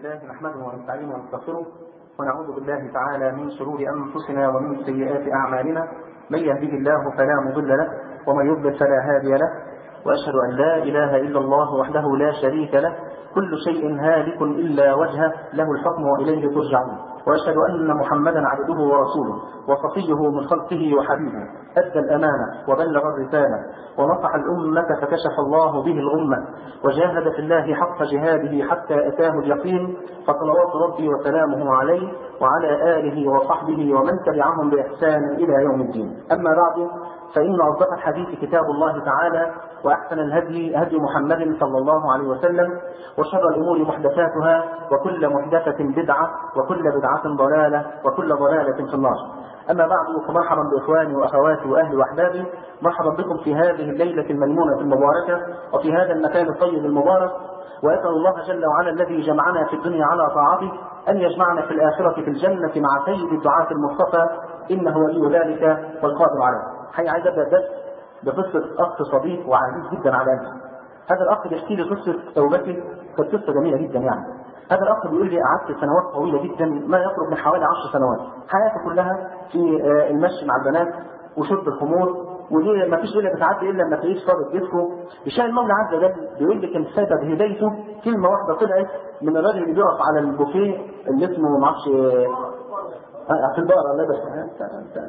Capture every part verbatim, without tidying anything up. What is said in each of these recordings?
لله نحمده ونستعينه ونستغفره ونعوذ بالله تعالى من شرور أنفسنا ومن سيئات أعمالنا. من يهده الله فلا مضل له ومن يضلل فلا هادي له، وأشهد أن لا إله إلا الله وحده لا شريك له، كل شيء هالك إلا وجهه، له الحكم وإليه ترجعون. وأشهد أن محمدا عبده ورسوله وصفيه من خلقه وحبيبه، أدى الأمانة وبلغ الرسالة ونصح الأمة فكشف الله به الغمة، وجاهد في الله حق جهاده حتى أتاه اليقين، فصلوات ربي وسلامه عليه وعلى آله وصحبه ومن تبعهم بإحسان إلى يوم الدين. أما بعد، فإن أصدق الحديث كتاب الله تعالى، وأحسن الهدي هدي محمد صلى الله عليه وسلم، وشر الأمور محدثاتها، وكل محدثة بدعة، وكل بدعة ضلالة، وكل ضلالة في النار. أما بعد، فمرحبا بإخواني وأخواتي وأهلي وأحبابي، مرحبا بكم في هذه الليلة الميمونة المباركة وفي هذا المكان الطيب المبارك. وأسأل الله جل وعلا الذي جمعنا في الدنيا على طاعته أن يجمعنا في الآخرة في الجنة مع سيد الدعاة المصطفى، إنه ولي ذلك والقادر عليه. حقيقة عايز أبدأ الدرس بقصة أخ صديق وعزيز جدا على قلبي. هذا الأخ بيحكي لي قصة توبته، كانت قصة جميلة جدا يعني. هذا الأخ بيقول لي قعدت سنوات طويلة جدا، ما يقرب من حوالي عشر سنوات، حياته كلها في المشي مع البنات وشرب الخمور، ودي ما فيش ليلة بتعدي إلا لما تلاقيه صادق جسمه. بشأن المولى عز وجل بيقول لي كان سبب هدايته كلمة واحدة طلعت من الراجل اللي بيقف على البوفيه اللي اسمه ما اعرفش في البقرة. الله بس انت انت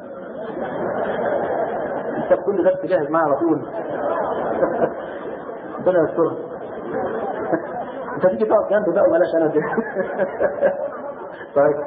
انت بكل ده تجهز معي على طول. ربنا يسترك. انت تيجي تقعد جنبي بقى وبلاش انا دي. طيب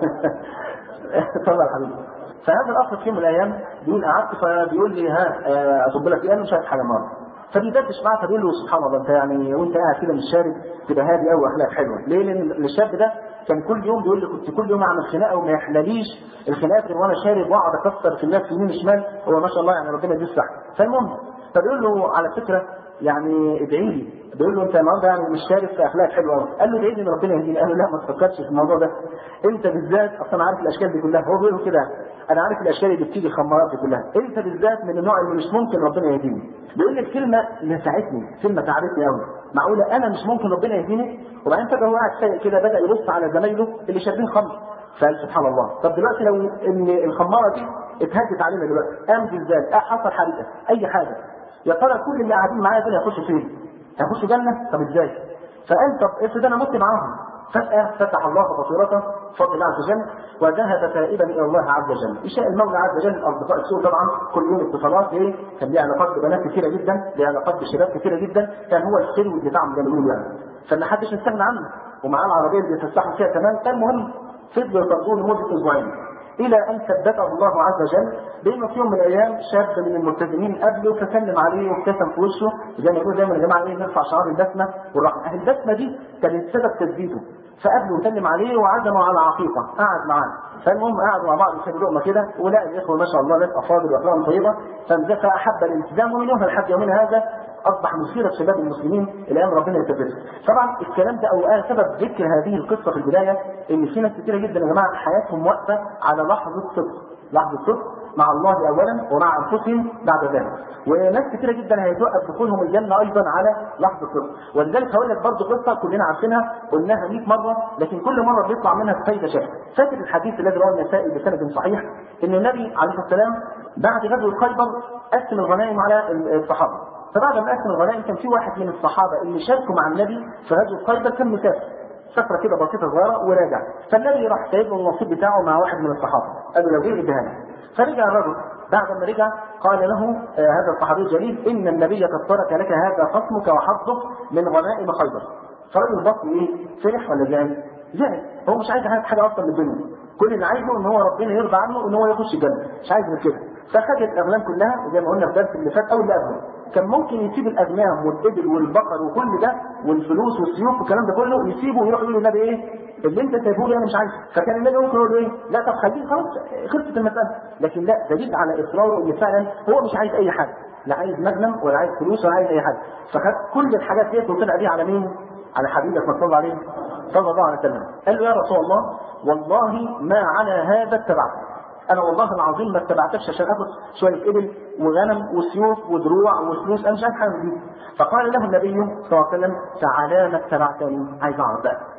اتفضل يا حبيبي. فهذا الاخ في يوم من الايام بيقول قعدت، فبيقول لي ها اصب لك ايه؟ انا مش عارف حاجه النهارده. فبيدردش معاه، فبيقول له سبحان الله انت يعني وانت قاعد كده مش شارب تبقى هادي قوي واخلاق حلوه. ليه؟ لان الشاب ده كان كل يوم بيقول لي كنت كل يوم اعمل خناقه وما يحلاليش الخناقات غير وانا شارب، واقعد اكسر في الناس يمين وشمال. هو ما شاء الله يعني ربنا يديه الصحه. فالمهم فبيقول له على فكره يعني ادعي لي. بيقول له انت النهارده يعني مش شارب في اخلاق حلوه قوي. قال له ادعي لي ان ربنا يهديني. قال له لا ما تفكرش في الموضوع ده، انت بالذات اصلا عارف الاشكال دي كلها. هو بيقول له كده انا عارف الاشياء اللي بتيجي الخمارات دي كلها، انت بالذات من النوع اللي مش ممكن ربنا يهديني. بيقول لي الكلمه نفعتني، كلمه تعبتني قوي. معقوله انا مش ممكن ربنا يهديني؟ وبعدين فجاه هو قاعد سايق كده بدا يبص على زمايله اللي شاربين خمر، فقال سبحان الله. طب دلوقتي لو ان الخماره دي اتهدت علينا دلوقتي، قام زلزال، حصل حريقه، اي حاجه، يا ترى كل اللي قاعدين معايا دول هيخشوا فين؟ هيخشوا جنه؟ طب ازاي؟ فقال طب افرض انا مت معاهم. فجأة فتح الله بصيرته بفضل الله عز وجل وذهب تائبا الى الله عز وجل. يشاء المولى عز وجل اصدقاء السوء طبعا كل يوم اتصالات، ليه؟ كان ليه علاقات ببنات كثيره جدا، ليه علاقات بشباب كثيره جدا، كان هو السلو بتاعهم زي ما بيقولوا يعني. فما حدش يستغنى عنه، ومعاه العربيه اللي بيتفسحوا فيها كمان. فالمهم فضلوا يطردوه لمده اسبوعين، الى ان ثبته الله عز وجل بانه في يوم من الايام شاب من الملتزمين قبله فسلم عليه وابتسم في وشه، زي ما يقولوا دايما يا جماعه ايه نرفع شعار البسمه والرحمه. البسمه دي كانت سبب تثبيته، فقابله وسلم عليه وعزمه على عقيقه، قعد معاه. فالمهم قعدوا مع بعض يشربوا لقمه كده، ولقى الاخوه ما شاء الله ناس افاضل واخلاقهم طيبه، فانزفى احب الالتزام، ومن يومها لحد يومنا هذا اصبح مثير شباب المسلمين الى ان ربنا يثبته. طبعا الكلام ده او آه سبب ذكر هذه القصه في البدايه ان في ناس كثيره جدا يا جماعه حياتهم واقفه على لحظه صدق، لحظه صدق مع الله اولا ومع انفسهم بعد ذلك. وناس كثيره جدا هيتوقف دخولهم الجنه ايضا على لحظه صدق. ولذلك هقول لك برضه قصه كلنا عارفينها قلناها مئة مره، لكن كل مره بيطلع منها فايده شكل. فاكر الحديث الذي رواه النسائي بسند صحيح ان النبي عليه الصلاه والسلام بعد غزوه خيبر قسم الغنائم على الصحابه. فبعد ما قسم الغنائم كان في واحد من الصحابه اللي شاركوا مع النبي في غزوه خيبر كان مسافر سفره كده بسيطه صغيره وراجع، فالنبي راح سايب له النصيب بتاعه مع واحد من الصحابه، قال له لو جه اديها لي. فرجع الرجل بعد ما رجع قال له آه هذا الصحابي الجليل ان النبي قد ترك لك هذا خصمك وحظك من غنائم خيبر. فرجل بص ايه؟ فرح ولا زعل؟ زعل. هو مش عايز حاجه اصلا من الدنيا، كل اللي عايزه ان هو ربنا يرضى عنه ان هو يخش الجنه، مش عايز من كده. فخد الاغنام كلها زي ما قلنا في الدرس اللي فات او اللي قبله، كان ممكن يسيب الاغنام والابل والبقر وكل ده والفلوس والسيوف والكلام ده كله يسيبه ويروح يقول للنبي ايه؟ اللي انت سايبه لي انا مش عايزه. فكان النبي ممكن يقول له ايه؟ لا طب خليه خلاص خلصت المساله. لكن لا، دليل على اصراره ان فعلا هو مش عايز اي حاجه، لا عايز مغنم ولا عايز فلوس ولا عايز اي حاجه. فخد كل الحاجات دي وطلع بيها على مين؟ على حبيبك صلى الله عليه صلى الله عليه وسلم. قال له يا رسول الله والله ما على هذا اتبعتك، انا والله العظيم ما اتبعتكش عشان اخد شويه ابل وغنم وسيوف ودروع وفلوس، انا مش عايز حاجه من دي. فقال له النبي صلى الله عليه وسلم فعلى ما اتبعتني؟ عايز اعرف بقى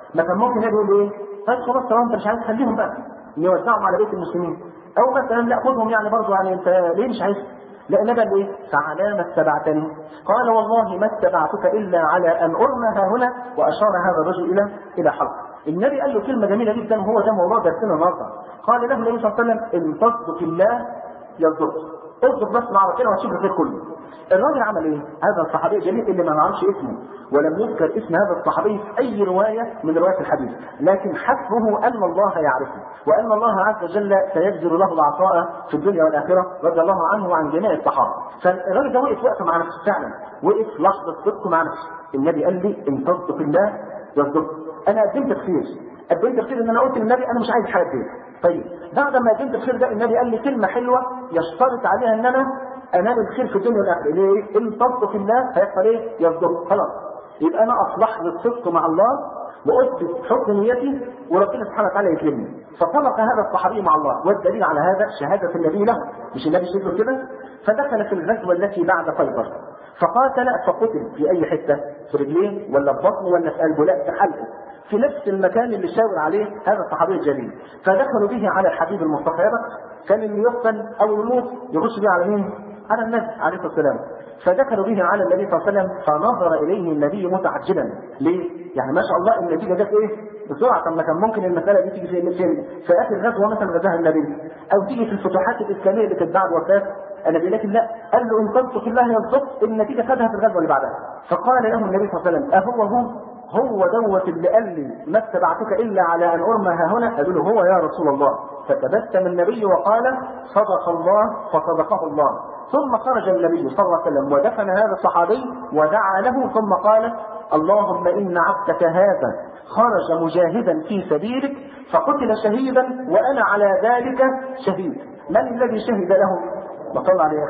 ما كان ممكن يقول ايه؟ طيب خلاص طالما انت مش عايز خليهم بقى نوزعهم على بيت المسلمين، او مثلا لا خذهم يعني برضه، يعني انت ليه مش عايز؟ لا النبي قال ايه؟ فعلى ما اتبعتني؟ قال والله ما اتبعتك الا على ان ارمى ها هنا، واشار هذا الرجل الى الى حلق. النبي قال له كلمه جميله جدا، وهو ده موضوع درسنا النهارده. قال له النبي صلى الله عليه وسلم ان تصدق الله يصدق، اصدق بس مع ربنا وهتشوف الخير كله. الراجل عمل ايه؟ هذا الصحابي الجليل اللي ما نعرفش اسمه ولم يذكر اسم هذا الصحابي في اي روايه من روايات الحديث، لكن حسبه ان الله يعرفه وان الله عز وجل سيجزل له العطاء في الدنيا والاخره، رضي الله عنه وعن جميع الصحابه. فالراجل ده وقف وقفه مع نفسه فعلا، وقف لحظه صدق مع نفسه. النبي قال لي ان تصدق الله يصدق. انا قدمت الخير، قدمت الخير ان انا قلت للنبي انا مش عايز حاجه كده. طيب بعد ما قدمت الخير ده النبي قال لي كلمه حلوه يشترط عليها ان انا انال الخير في الدنيا والاخره. ليه؟ ان تصدق الله هيحصل ايه؟ يصدق. خلاص يبقى انا اصلحت الصدق مع الله واثبت حكم نيتي وربنا سبحانه وتعالى يكرمني. فصدق هذا الصحابي مع الله، والدليل على هذا شهاده النبي له، مش النبي شايفه كده. فدخل في الغزوه التي بعد خيبر فقاتل فقتل في اي حته؟ في رجليه ولا في بطنه ولا في قلبه؟ لا، في حلقه، في نفس المكان اللي شاور عليه هذا الصحابي الجليل. فدخلوا به على الحبيب المصطفى. كان اللي يقتل او يموت يخش به على مين؟ على النبي عليه الصلاه والسلام. فدخلوا به على النبي صلى الله عليه وسلم فنظر اليه النبي متعجبا. ليه؟ يعني ما شاء الله النتيجه جت ايه؟ بسرعه. طب ما كان ممكن المساله دي تيجي في في اخر غزوه مثلا غزاها النبي، او تيجي في الفتوحات الاسلاميه اللي كانت بعد وفاه النبي، لكن لا، قال له ان تصدق الله يصدق. النتيجه خدها في الغزوه اللي بعدها. فقال له النبي صلى الله عليه وسلم اهو هو هو دوت اللي قال لي ما اتبعتك الا على ان ارمى ها هنا؟ قالوا له هو يا رسول الله. فتبسم النبي وقال صدق الله فصدقه الله. ثم خرج النبي صلى الله عليه وسلم ودفن هذا الصحابي ودعا له، ثم قال اللهم ان عبدك هذا خرج مجاهدا في سبيلك فقتل شهيدا وانا على ذلك شهيد. من الذي شهد له؟ صلى عليه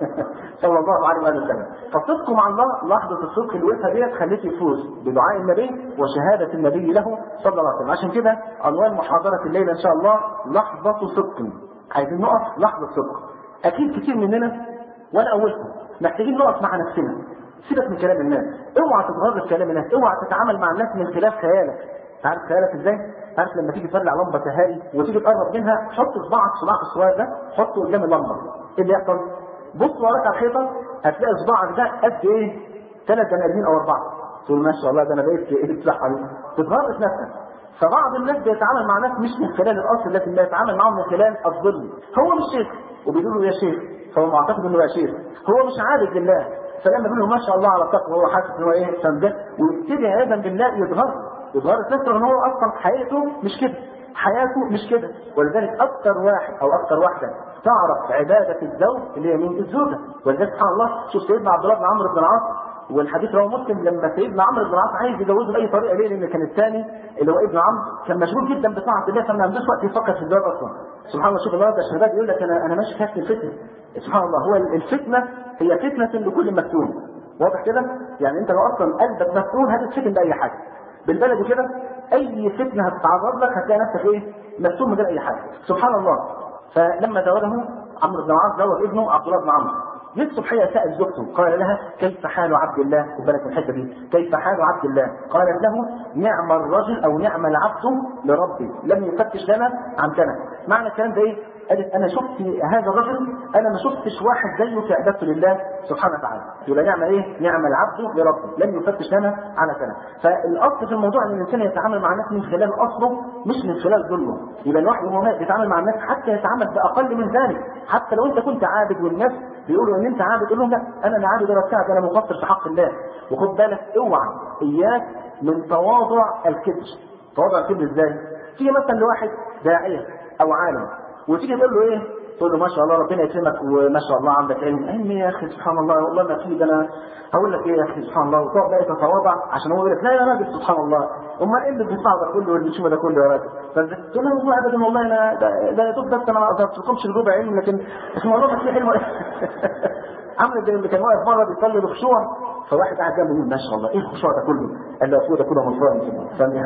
صلى الله عليه وسلم. فالصدق مع الله، لحظه الصدق اللي وقفها ديت خليك يفوز بدعاء النبي وشهاده النبي له صلى الله عليه وسلم. عشان كده عنوان محاضره الليله ان شاء الله لحظه صدق. عايزين نقف لحظه صدق. اكيد كتير مننا وانا اولكم محتاجين نقف مع نفسنا. سيبك من كلام الناس، اوعى تتغرب كلام الناس، اوعى تتعامل مع الناس من خلال خيالك. عارف خيالك ازاي؟ عارف لما تيجي تولع لمبه تهاري وتيجي تقرب منها، حط صباعك صباعك الصغير ده حطه قدام اللمبه، ايه اللي يحصل؟ بص وراك على الحيطه هتلاقي صباعك ده قد ايه؟ ثلاث بني ادمين او اربعه. تقول ما شاء الله ده انا بقيت ايه الصحه دي؟ تتغرب نفسك. فبعض الناس بيتعامل مع ناس مش من خلال الاصل، لكن بيتعامل معهم من خلال الظل. هو مش شيخ وبيقول له يا شيخ، فهو معتقد انه يا شيخ. هو مش عابد لله، فلما بيقول له ما شاء الله على التقوى وهو حاسس ان هو ايه سمجه، ويبتدي عياذا بالله يتغرب يتغرب نفسه ان هو اصلا حياته مش كده، حياته مش كده. ولذلك اكثر واحد او اكثر واحده تعرف عباده الزوج اللي هي مين؟ الزوجه. ولذلك سبحان الله شوف سيدنا عبد الله بن عمرو بن العاص، والحديث رواه مسلم، لما سيدنا عمرو بن العاص عايز يجوزه باي طريقه، ليه؟ لان كان الثاني اللي هو ابن عمرو كان مشغول جدا بطاعه الله، فما عندوش وقت يفكر في الزواج اصلا. سبحان الله شوف النهارده الشباب يقول لك انا انا ماشي في الفتنه. سبحان الله، هو الفتنه هي فتنه لكل مفتون. واضح كده؟ يعني انت لو اصلا قلبك مفتون هتتفتن باي حاجه. بالبلد كده اي فتنه هتتعرض لك هتلاقي نفسك ايه؟ مفتون من غير اي حاجه. سبحان الله. فلما زوجه عمرو بن العاص زوج ابنه عبد الله بن عمرو، جت صبحيه سال زوجته قال لها كيف حال عبد الله؟ خد بالك من الحته دي، كيف حال عبد الله؟ قالت له نعم الرجل او نعم العبد لربي لم يفتش لنا عن سنه. معنى الكلام ده ايه؟ قالت انا شفت هذا الرجل انا ما شفتش واحد زيه في عبادته لله سبحانه وتعالى. يبقى نعم ايه؟ نعم العبد لربه لم يفتش لنا على سنه. فالاصل في الموضوع ان الانسان يتعامل مع الناس من خلال اصله مش من خلال ظلمه. يبقى الواحد وهو بيتعامل مع الناس حتى يتعامل باقل من ذلك. حتى لو انت كنت عابد والناس بيقولوا ان انت عابد، قول لهم لا انا لا عابد ولا بتاعك، انا مقصر في حق الله. وخد بالك اوعى اياك من تواضع الكبر. تواضع الكبر ازاي؟ تيجي مثلا لواحد داعيه او عالم وتيجي تقول له ايه؟ تقول له ما شاء الله ربنا يكرمك وما شاء الله عندك علم. علم يا اخي سبحان الله والله ما في، ده انا هقول لك ايه يا اخي سبحان الله، وتقعد بقى تتواضع عشان هو يقول لك لا يا راجل سبحان الله، امال ايه اللي بيطلع ده كله واللي بتشوفه ده كله يا راجل؟ فتقول له والله ابدا والله انا ده ده يا دوب بس انا ما قدرتلكمش الربع علم، لكن الموضوع ما فيه علم. عمرو بن اللي كان واقف بره بيصلي بخشوع، فواحد قاعد جنبه يقول ما شاء الله ايه الخشوع ده كله؟ قال له يا اخويا ده كله مصري كده.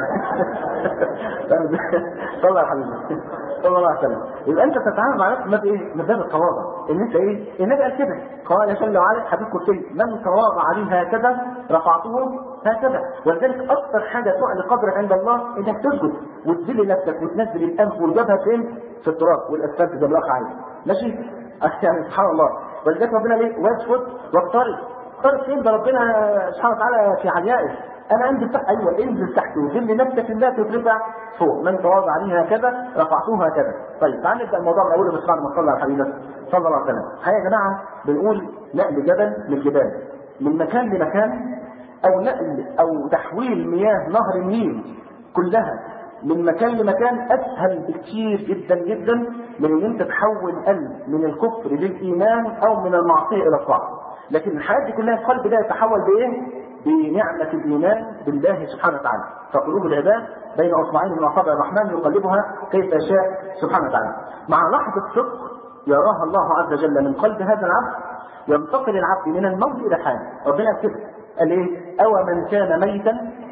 صلى على حبيبي صلى الله عليه وسلم. يبقى انت تتعامل مع نفسك بايه؟ من باب التواضع، ان انت ايه؟ النبي قال كده، قال جل وعلا حديث قدسي من تواضع لي هكذا رفعته هكذا. ولذلك اكثر حاجه تعلي قدرك عند الله انك تسجد وتذل نفسك وتنزل الانف والجبهه فين؟ في التراب والاسفلت زي ما الاخ عايز. ماشي؟ يعني سبحان الله. ولذلك ربنا ليه؟ واسجد واقترب. اقترب فين؟ ده ربنا سبحانه وتعالى في عليائه. انا انزل تحت، ايوه انزل تحت وذل نفسك لله تترفع فوق. من تواضع عليه هكذا رفعته هكذا. طيب تعال نبدا الموضوع من اوله بس بعد ما صلى على حبيبك صلى الله عليه وسلم. الحقيقه يا جماعه بنقول نقل جبل من الجبال من مكان لمكان، او نقل او تحويل مياه نهر النيل كلها من مكان لمكان اسهل بكثير جدا جدا من ان انت تحول قلب من الكفر للايمان او من المعصيه الى الطاعه. لكن الحياه دي كلها القلب ده يتحول بايه؟ بنعمه الايمان بالله سبحانه وتعالى. فقلوب العباد بين اصبعين من اصابع الرحمن يقلبها كيف يشاء سبحانه وتعالى. مع لحظه صدق يراها الله عز وجل من قلب هذا العبد ينتقل العبد من الموت الى الحياه. ربنا كده قال ايه؟ او من كان ميتا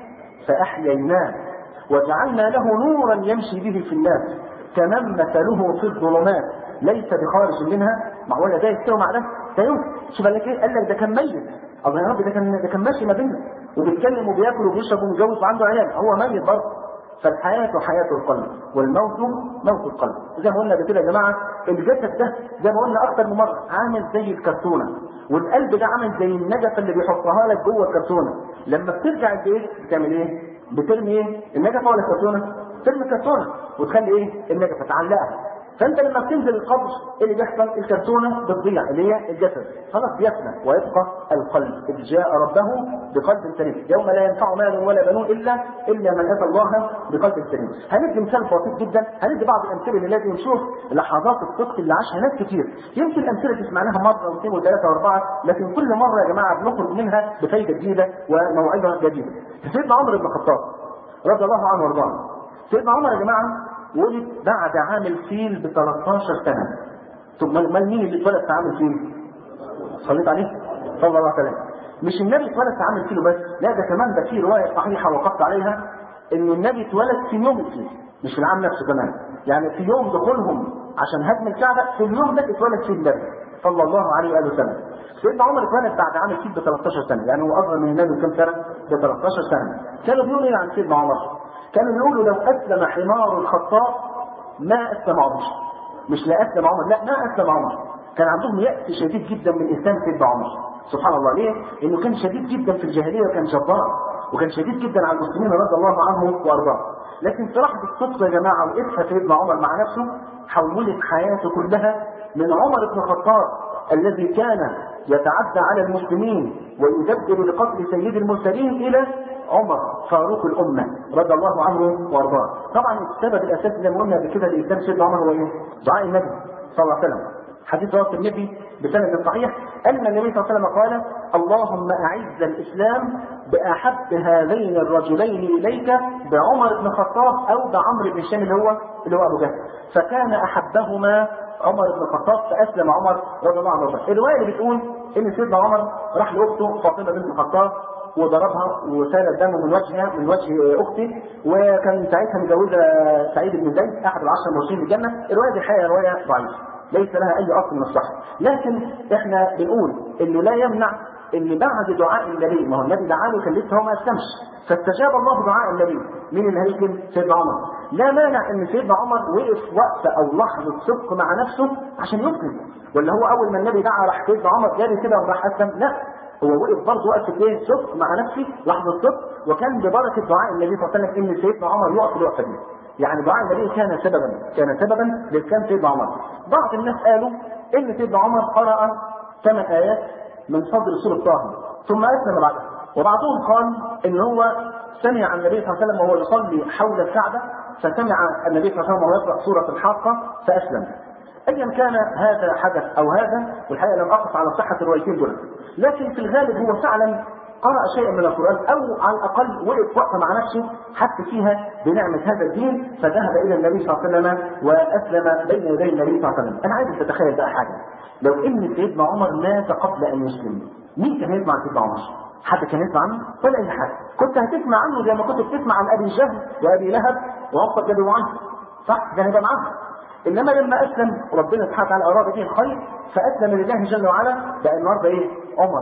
فاحييناه وجعلنا له نورا يمشي به في الناس كمن مثله في الظلمات ليس بخارج منها. معقوله ده يستوي مع ده؟ ده يوم شوف قال لك ايه؟ قال لك ده كان ميت. الله يا رب ده كان ده كان ماشي ما بيننا وبيتكلم وبياكل وبيشرب ومتجوز وعنده عيال، هو ميت برضه. فالحياه حياه القلب والموت موت القلب. زي ما قلنا كده يا جماعه الجسد ده زي ما قلنا اكثر من مره عامل زي الكرتونه، والقلب ده عامل زي النجفه اللي بيحطها لك جوه الكرتونه. لما بترجع البيت بتعمل ايه؟ بترمي ايه؟ النجفه ولا الكرتونه؟ ترمي الكرتونه وتخلي ايه؟ النجفه تعلقها. فانت لما بتنزل القبر ايه اللي بيحصل؟ الكرتونه بتضيع اللي هي الجسد، خلاص بيفنى ويبقى القلب. اذ جاء ربه بقلب سليم يوم لا ينفع مال ولا بنون الا الا من اتى الله بقلب سليم. هندي مثال بسيط جدا، هندي بعض الامثله اللي لازم نشوف لحظات الصدق اللي عاشها ناس كتير. يمكن الامثله تسمعناها مره واثنين وثلاثه واربعه، لكن كل مره يا جماعه بنخرج منها بفائده جديده وموعظه جديده. سيدنا عمر بن الخطاب رضي الله عنه وارضاه. سيدنا عمر يا جماعه ولد بعد عام الفيل ب ثلاثة عشر سنه. ثم امال مين اللي اتولد في عام الفيل؟ صليت عليه صلى الله عليه وسلم. مش النبي اتولد في عام الفيل بس، لا ده كمان ده في روايه صحيحه وقفت عليها ان النبي اتولد في يوم الفيل، مش في العام نفسه كمان. يعني في يوم دخولهم عشان هدم الكعبه في اليوم ده اتولد فيه النبي صلى الله عليه واله وسلم. سيدنا عمر اتولد بعد عام الفيل ب ثلاثة عشر سنه، يعني هو اصغر من النبي بكم سنه؟ ب ثلاثة عشر سنه. كانوا بيقولوا ايه عن سيدنا عمر؟ كانوا يقولوا لو اسلم حمار الخطاب ما اسلم عمر. مش لا اسلم عمر، لا ما اسلم عمر. كان عندهم يأس شديد جدا من اسلام سيدنا عمر. سبحان الله. ليه؟ انه كان شديد جدا في الجاهليه وكان جبار وكان شديد جدا على المسلمين رضي الله عنهم وارضاه. لكن في لحظه الصدق يا جماعه وقفها سيدنا عمر مع نفسه حولت حياته كلها من عمر بن الخطاب الذي كان يتعدى على المسلمين ويدبر لقتل سيد المرسلين الى عمر فاروق الامه رضي الله عنه وارضاه. طبعا السبب الاساسي زي ما قلنا بكده لاسلام سيدنا عمر هو ايه؟ دعاء النبي صلى الله عليه وسلم. حديث رواه النبي بسند صحيح ان النبي صلى الله عليه وسلم قال: اللهم اعز الاسلام باحب هذين الرجلين اليك بعمر بن الخطاب او بعمرو بن هشام اللي هو اللي هو ابو جهل. فكان احبهما عمر بن الخطاب فاسلم عمر رضي الله عنه. الروايه اللي بتقول ان سيدنا عمر راح لاخته فاطمه بنت الخطاب وضربها وسال الدم من وجهها من وجه اختي، وكان ساعتها متجوزه سعيد بن زيد احد العشره المبشرين بالجنه. الروايه دي الحقيقه روايه ضعيفه ليس لها اي اصل من الصحه، لكن احنا بنقول انه لا يمنع ان بعد دعاء النبي، ما هو النبي دعاه وكان لسه هو ما اسلمش فاستجاب الله دعاء النبي. مين اللي هيسلم؟ سيدنا عمر. لا مانع ان سيدنا عمر وقف وقفه او لحظه صدق مع نفسه عشان يسلم، ولا هو اول ما النبي دعا راح سيدنا عمر جاري كده وراح اسلم؟ لا، هو وقف برضه وقفه ايه؟ صدق مع نفسه، لحظه صدق، وكان ببركه دعاء النبي صلى الله عليه وسلم ان سيدنا عمر يقف الوقفه دي. يعني دعاء النبي كان سببا كان سببا لاسلام سيدنا عمر. بعض الناس قالوا ان سيدنا عمر قرأ ثمان ايات من صدر سوره طه ثم اسلم بعدها، وبعضهم قال ان هو سمع النبي صلى الله عليه وسلم وهو يصلي حول الكعبه فسمع النبي صلى الله عليه وسلم وهو يقرأ سوره الحاقه فاسلم. ايا كان هذا حدث او هذا، والحقيقه لم اقف على صحه الروايتين دول، لكن في الغالب هو فعلا قرأ شيئا من القرآن او على الاقل وقف وقفه مع نفسه حتى فيها بنعمه هذا الدين، فذهب الى النبي صلى الله عليه وسلم واسلم بين يدي النبي صلى الله عليه وسلم. انا عايز تتخيل بقى حاجه، لو ان سيدنا عمر مات قبل ان يسلم، مين كان يسمع سيدنا عمر؟ حد كان يسمع عنه؟ ولا اي حد. كنت هتسمع عنه زي ما كنت بتسمع عن ابي جهل وابي لهب وعقبه بن معاذ، صح؟ كان يبقى معاهم. انما لما اسلم ربنا سبحانه وتعالى اراد به الخير فاسلم لله جل وعلا، بقى النهارده ايه؟ عمر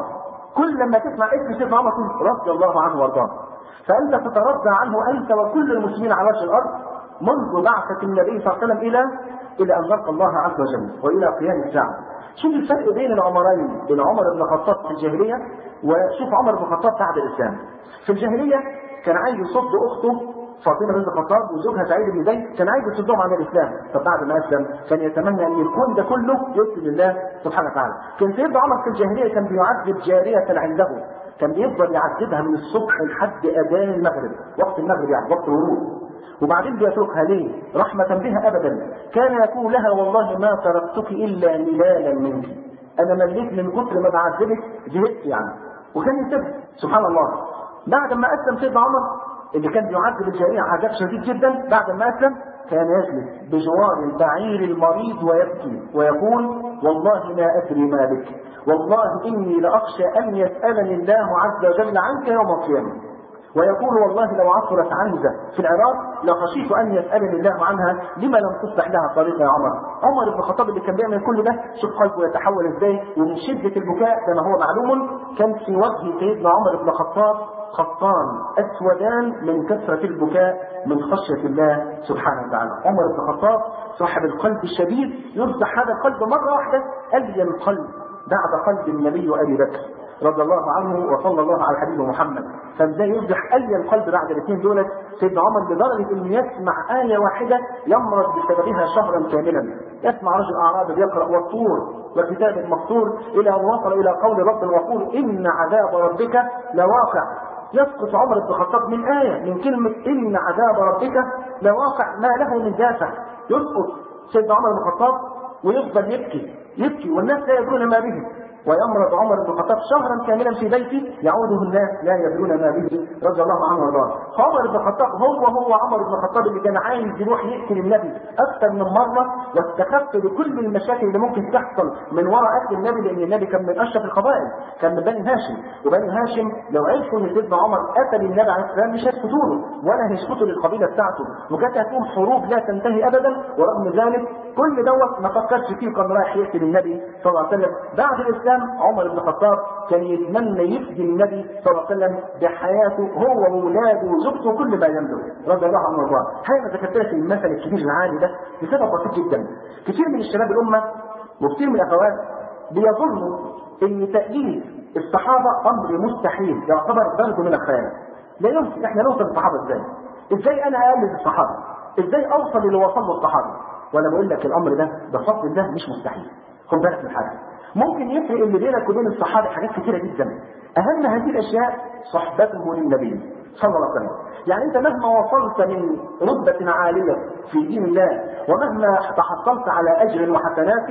كل لما تسمع اسم سيدنا عمر تقول رضي الله عنه وارضاه. فانت تترضى عنه انت وكل المسلمين على وجه الارض منذ بعثة النبي صلى الله عليه وسلم الى الى ان نلقى الله عز وجل والى قيام الساعه. شوف الفرق بين العمرين، بين عمر بن الخطاب في الجاهليه وشوف عمر بن الخطاب بعد الاسلام. في الجاهليه كان عايز يصد اخته فاطمه بنت الخطاب وزوجها سعيد بن زيد، كان عايز يصدهم عن الاسلام. طب بعد ما اسلم كان يتمنى ان الكون ده كله يسلم لله سبحانه وتعالى. كان سيدنا عمر في الجاهليه كان بيعذب جاريه عنده، كان بيفضل يعذبها من الصبح لحد اذان المغرب، وقت المغرب يعني وقت الغروب، وبعدين بيتركها ليه؟ رحمة بها أبدا. كان يقول لها والله ما تركتك إلا ملالا منك، أنا مليت من كتر ما بعذبك زهقت يعني، وكان يسيبها. سبحان الله. بعد ما أسلم سيدنا عمر اللي كان بيعذب الجارية عذاب شديد جدا، بعد ما أسلم كان يجلس بجوار البعير المريض ويبكي ويقول والله ما أدري ما بك، والله إني لأخشى أن يسألني الله عز وجل عنك يوم القيامة. ويقول والله لو عثرت عنزة في العراق لخشيت أن يسألني الله عنها لما لم تصلح لها طريقة يا عمر. عمر بن الخطاب اللي كان بيعمل كل ده شوف قلبه يتحول ازاي، ومن شدة البكاء كما هو معلوم كان في وجه سيدنا عمر بن الخطاب خطان أسودان من كثرة البكاء من خشية الله سبحانه وتعالى. عمر بن الخطاب صاحب القلب الشديد يصبح هذا القلب مرة واحدة ألين قلب بعد قلب النبي أبي بكر رضي الله عنه وصلى الله على حبيبه محمد. فازاي يصبح ألين قلب بعد الاثنين دول سيدنا عمر لدرجة انه يسمع آية واحدة يمرض بسببها شهرا كاملا. يسمع رجل أعرابي يقرأ والطور وكتاب مسطور إلى أن وصل إلى قول رب الغفور إن عذاب ربك لواقع. يسقط عمر بن الخطاب من آية من كلمة إن عذاب ربك لواقع ما له من دافع. يسقط سيدنا عمر بن الخطاب ويفضل يبكي يبكي والناس لا يدرون ما به. ويمرض عمر بن الخطاب شهرا كاملا في بيته يعوده الناس لا يدرون ما به رضي الله عنه وارضاه. فعمر بن الخطاب هو هو عمر بن الخطاب اللي كان عايز يروح يقتل النبي اكثر من مره واستخف بكل المشاكل اللي ممكن تحصل من وراء قتل النبي، لان النبي كان من اشرف القبائل، كان من بني هاشم، وبني هاشم لو عرفوا ان سيدنا عمر قتل النبي عليه السلام مش هيسكتوا له ولا هيسكتوا للقبيله بتاعته، وكانت هتكون حروب لا تنتهي ابدا. ورغم ذلك كل دوت ما فكرش فيه، كان رايح يقتل النبي صلى الله عليه وسلم. بعد الاسلام عمر بن الخطاب كان يتمنى يفدي النبي صلى الله عليه وسلم بحياته هو وولاده وزوجته وكل ما يملك رضي الله عنه وارضاه. هاي ما ذكرتش المثل الكبير العالي ده بسبب بسيط جدا. كثير من الشباب الامه وكثير من الاخوات بيظنوا ان تأليف الصحابه امر مستحيل يعتبر ضرب من الخيال. لا يمكن احنا نوصل للصحابه ازاي؟ ازاي انا اقلد الصحابه؟ ازاي اوصل اللي وصل له الصحابه؟ وانا بقول لك الامر ده بفضل الله مش مستحيل. خد بالك من حاجه، ممكن يفرق اللي بينك وبين الصحابه حاجات كثيره جدا. اهم هذه الاشياء صحبته للنبي صلى الله عليه وسلم. يعني انت مهما وصلت من رتبه عاليه في دين الله ومهما تحصلت على اجر وحسنات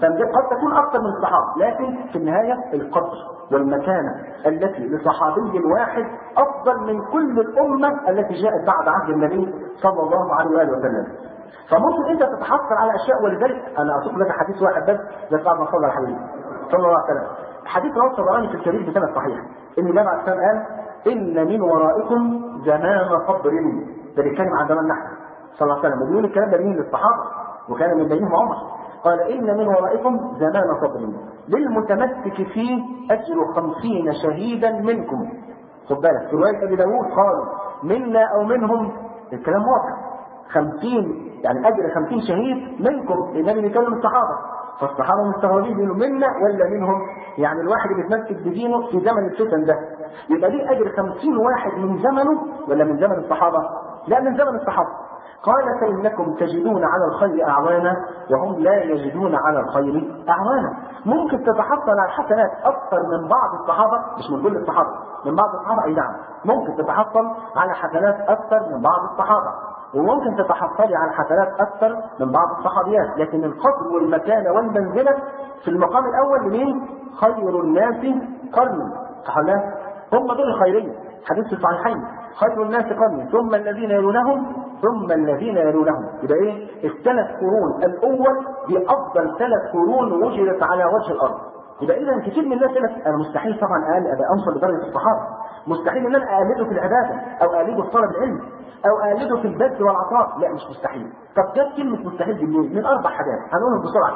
قد تكون اكثر من الصحابه، لكن في النهايه القدر والمكانه التي لصحابي واحد افضل من كل الامه التي جاءت بعد عهد النبي صلى الله عليه واله وسلم. فممكن انت تتحصل على اشياء، ولذلك انا اذكر لك حديث واحد بس زي بعد ما صلى على الحبيب صلى الله عليه وسلم. حديث رواه الطبراني في الكبير بسند صحيح ان النبي عليه الصلاه والسلام قال ان من ورائكم زمان صبر. ده بيتكلم عن زمان نحن صلى الله عليه وسلم، وبيقول الكلام ده مين؟ للصحابه، وكان من بينهم عمر. قال ان من ورائكم زمان صبر للمتمسك فيه اجر خمسين شهيدا منكم. خد بالك في روايه ابي داوود قال منا او منهم، الكلام واضح، خمسين يعني اجر خمسين شهيد منكم. النبي بيكلم الصحابه، فالصحابه مستغربين بيقولوا منا ولا منهم؟ يعني الواحد اللي يتمسك بدينه في زمن الفتن ده يبقى ليه اجر خمسين واحد من زمنه ولا من زمن الصحابه؟ لا من زمن الصحابه. قال فإنكم تجدون على الخير أعوانا وهم لا يجدون على الخير أعوانا. ممكن تتحصل على حسنات أكثر من بعض الصحابة، مش من كل الصحابة، من بعض الصحابة أي نعم، ممكن تتحصل على حسنات أكثر من بعض الصحابة، وممكن تتحصلي على حسنات أكثر من بعض الصحابيات، لكن القدر والمكانة والمنزلة في المقام الأول لمين؟ خير الناس قرني. صح ولا لا؟ هم دول الخيرين. حديث في الصحيحين خير الناس قرني ثم الذين يلونهم ثم الذين يلونهم. يبقى ايه؟ الثلاث قرون الاول دي افضل ثلاث قرون وجدت على وجه الارض. يبقى اذا كثير من الناس يقول انا مستحيل طبعا اقل ابقى اوصل لدرجه الصحابه، مستحيل ان انا اقلده في العباده او اقلده في طلب العلم او اقلده في البذل والعطاء، لا مش مستحيل. طب جت كلمه مستحيل دي منين؟ من اربع حاجات هنقولهم بسرعه كده.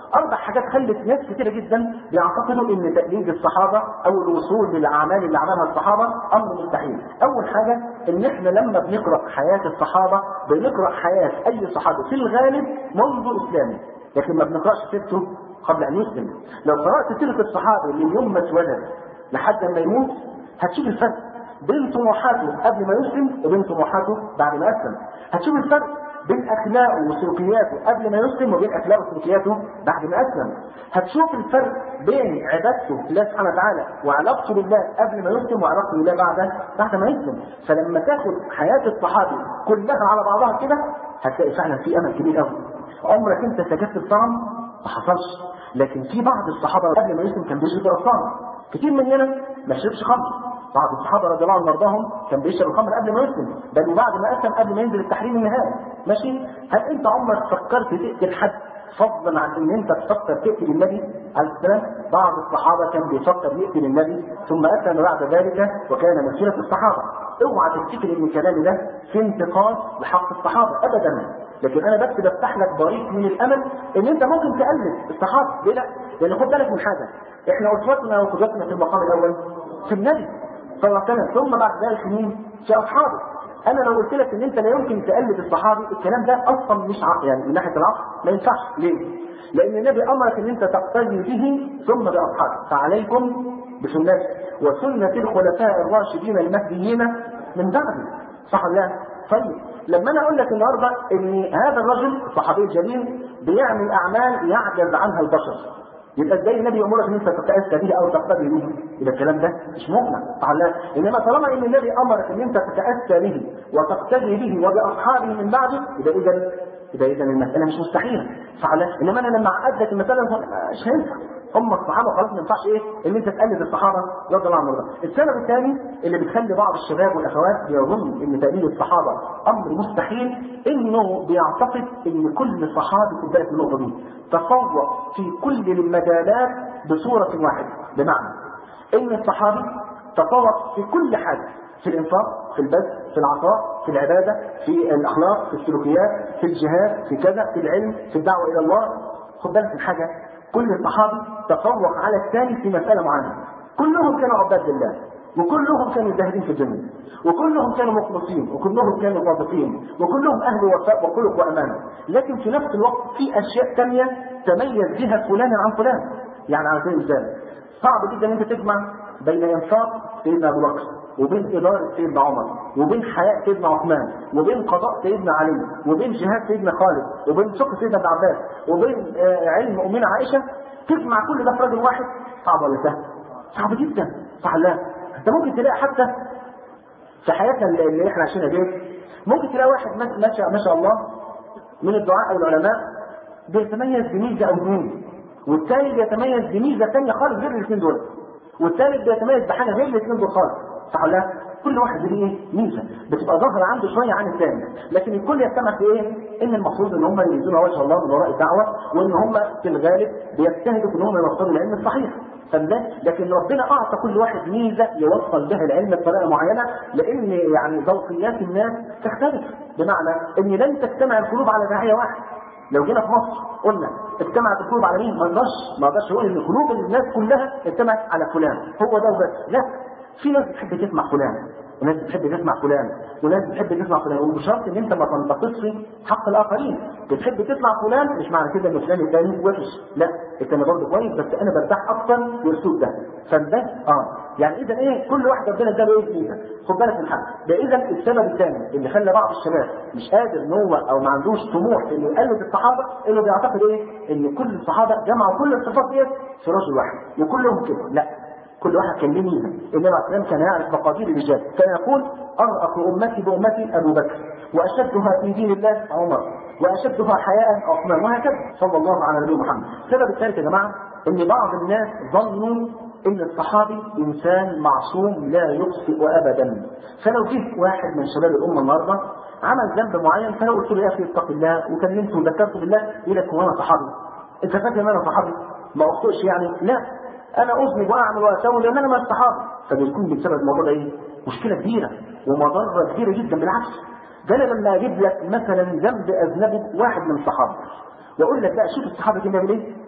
اربع حاجات خلت ناس كتيره جدا بيعتقدوا ان تقليد الصحابه او الوصول للاعمال اللي عملها الصحابه امر مستحيل. اول حاجه ان احنا لما بنقرا حياه الصحابه بنقرا حياه اي صحابي في الغالب منذ اسلامه، لكن ما بنقراش سيرته قبل ان يسلم. لو قرات سيره الصحابي من يوم ما اتولد لحد ما يموت هتشوف الفرق بين طموحاته قبل ما يسلم وبين طموحاته بعد ما اسلم. هتشوف الفرق بين اخلاقه وسلوكياته قبل ما يسلم وبين اخلاقه وسلوكياته بعد ما اسلم. هتشوف الفرق بين عبادته لله سبحانه وتعالى وعلاقته بالله قبل ما يسلم وعلاقته بالله بعد بعد ما يسلم. فلما تاخد حياه الصحابي كلها على بعضها كده هتلاقي فعلا في امل كبير قوي. عمرك انت سجدت الصنم؟ ما حصلش، لكن في بعض الصحابه قبل ما يسلم كان بيشرب الصنم. كتير مننا ما شربش خمر. بعض الصحابه رضي الله عنهم وارضاهم كان بيشرب الخمر قبل ما يسلم، بل وبعد ما اسلم قبل ما ينزل التحريم النهائي. ماشي؟ هل انت عمرك فكرت تقتل حد فضلا عن ان انت تفكر تقتل النبي عليه السلام؟ بعض الصحابه كان بيفكر يقتل النبي ثم اسلم بعد ذلك وكان من خيره الصحابه. اوعى تفتكر ان كلامي ده في انتقاص لحق الصحابه ابدا، لكن انا بس بفتح لك بريق من الامل ان انت ممكن تقلد الصحابه. ليه لا؟ لان خد بالك من حاجه، احنا اسوتنا وقدوتنا في المقام الاول في النبي صلى الله عليه وسلم، ثم بعد ذلك مين؟ في اصحابه. انا لو قلت لك ان انت لا يمكن تقلد الصحابي، الكلام ده اصلا مش عقل، يعني من ناحيه العقل ما ينفعش. ليه؟ لان النبي امرك ان انت تقتدي به ثم باصحابه، فعليكم بسنتي وسنه الخلفاء الراشدين المهديين من بعدي. صح ولا لا؟ طيب لما انا اقول لك النهارده ان هذا الرجل الصحابي الجليل بيعمل اعمال يعجز عنها البشر، يبقى ازاي النبي يامرك ان انت تتاسى به او تقتدي به؟ يبقى الكلام ده مش مقنع. صح ولا لا؟ انما طالما ان النبي امرك ان انت تتاسى به وتقتدي به وباصحابه من بعده، يبقى اذا يبقى اذا المساله مش مستحيله. صح ولا لا؟ انما انا لما اعقد لك المساله مش هينفع. هم الصحابه خلاص ما ينفعش ايه ان انت تقلد الصحابه رضي الله عنهم. السبب الثاني اللي بتخلي بعض الشباب والاخوات يظن ان تقليد الصحابه امر مستحيل، انه بيعتقد ان كل صحابي في بالك من النقطه دي تفوق في كل المجالات بصوره واحده. بمعنى ان الصحابي تفوق في كل حاجه، في الانفاق، في البذل، في العطاء، في العباده، في الاخلاق، في السلوكيات، في الجهاد، في كذا، في العلم، في الدعوه الى الله. خد بالك من حاجه، كل صحابي تفوق على الثاني في مساله معينه. كلهم كانوا عباد لله، وكلهم كانوا زاهدين في الدنيا، وكلهم كانوا مخلصين، وكلهم كانوا صادقين، وكلهم اهل وفاء وخلق وامانه. لكن في نفس الوقت في اشياء ثانيه تميز بها فلان عن فلان. يعني على سبيل المثال صعب جدا ان انت تجمع بين انفاق سيدنا ابو بكر وبين اداره سيدنا عمر وبين حياء سيدنا عثمان وبين قضاء سيدنا علي وبين جهاد سيدنا خالد وبين فقه سيدنا ابن عباس وبين آه علم امنا عائشه. تجمع كل ده في راجل واحد، صعب ولا سهل؟ صعب جدا. صح ولا لا؟ انت ممكن تلاقي حتى في حياتنا اللي احنا عايشينها دي، ممكن تلاقي واحد ماشي ما شاء الله من الدعاء او العلماء بيتميز بميزه او اثنين، والثاني بيتميز بميزه ثانيه خالص غير الاثنين دول، والثالث بيتميز بحاجه غير الاثنين دول خالص. صح ولا لا؟ كل واحد ليه ايه؟ ميزه بتبقى ظاهره عنده شويه عن الثاني، لكن الكل يجتمع في ايه؟ ان المفروض ان هم يريدون وجه الله من وراء الدعوه، وان هم في الغالب بيجتهدوا في ان هم يوصلوا العلم الصحيح. لكن ربنا اعطى كل واحد ميزه يوصل بها العلم بطريقه معينه، لان يعني ذوقيات الناس تختلف. بمعنى ان لن تجتمع القلوب على داعيه واحد. لو جينا في مصر قلنا اجتمعت القلوب على مين؟ ما نقدرش ما نقدرش نقول ان قلوب الناس كلها اجتمعت على فلان هو ده وبس. لا، في ناس بتحب تسمع فلان، وناس بتحب تسمع فلان، وناس بتحب تسمع فلان، وبشرط ان انت ما تنتقصش حق الاخرين. بتحب تسمع فلان مش معنى كده ان فلان الثاني وحش، لا، الثاني برضه كويس بس انا برتاح اكتر بالاسلوب ده. فده اه يعني اذا ايه؟ كل واحد ربنا اداله ايه فيها. خد بالك من حاجه، ده اذا السبب الثاني اللي خلى بعض الشباب مش قادر ان هو او ما عندوش طموح انه يقلد الصحابه، انه بيعتقد ايه؟ ان كل الصحابه جمعوا كل الصفات ديت في رجل واحد وكلهم كده. لا، كل واحد كان له ميزه. النبي عليه الصلاه والسلام كان يعرف مقادير الرجال، كان يقول ارأف امتي بامتي ابو بكر، واشدها في دين الله عمر، واشدها حياء عثمان، وهكذا صلى الله على نبينا محمد. السبب الثالث يا جماعه ان بعض الناس ظنوا ان الصحابي انسان معصوم لا يخطئ ابدا. فلو جه واحد من شباب الامه النهارده عمل ذنب معين، فلو قلت له يا اخي اتق الله وكلمته وذكرته بالله، يقول لك هو انا صحابي؟ انت فاكر ان انا صحابي؟ ما اخطئش يعني؟ لا، انا اذنب واعمل واسوي لان انا ما الصحابه. فبيكون بسبب الموضوع ايه؟ مشكله كبيره ومضره كبيره جدا. بالعكس، ده انا لما اجيب لك مثلا ذنب اذنبه واحد من الصحابه واقول لك لا شوف الصحابه كانوا بيعملوا ايه،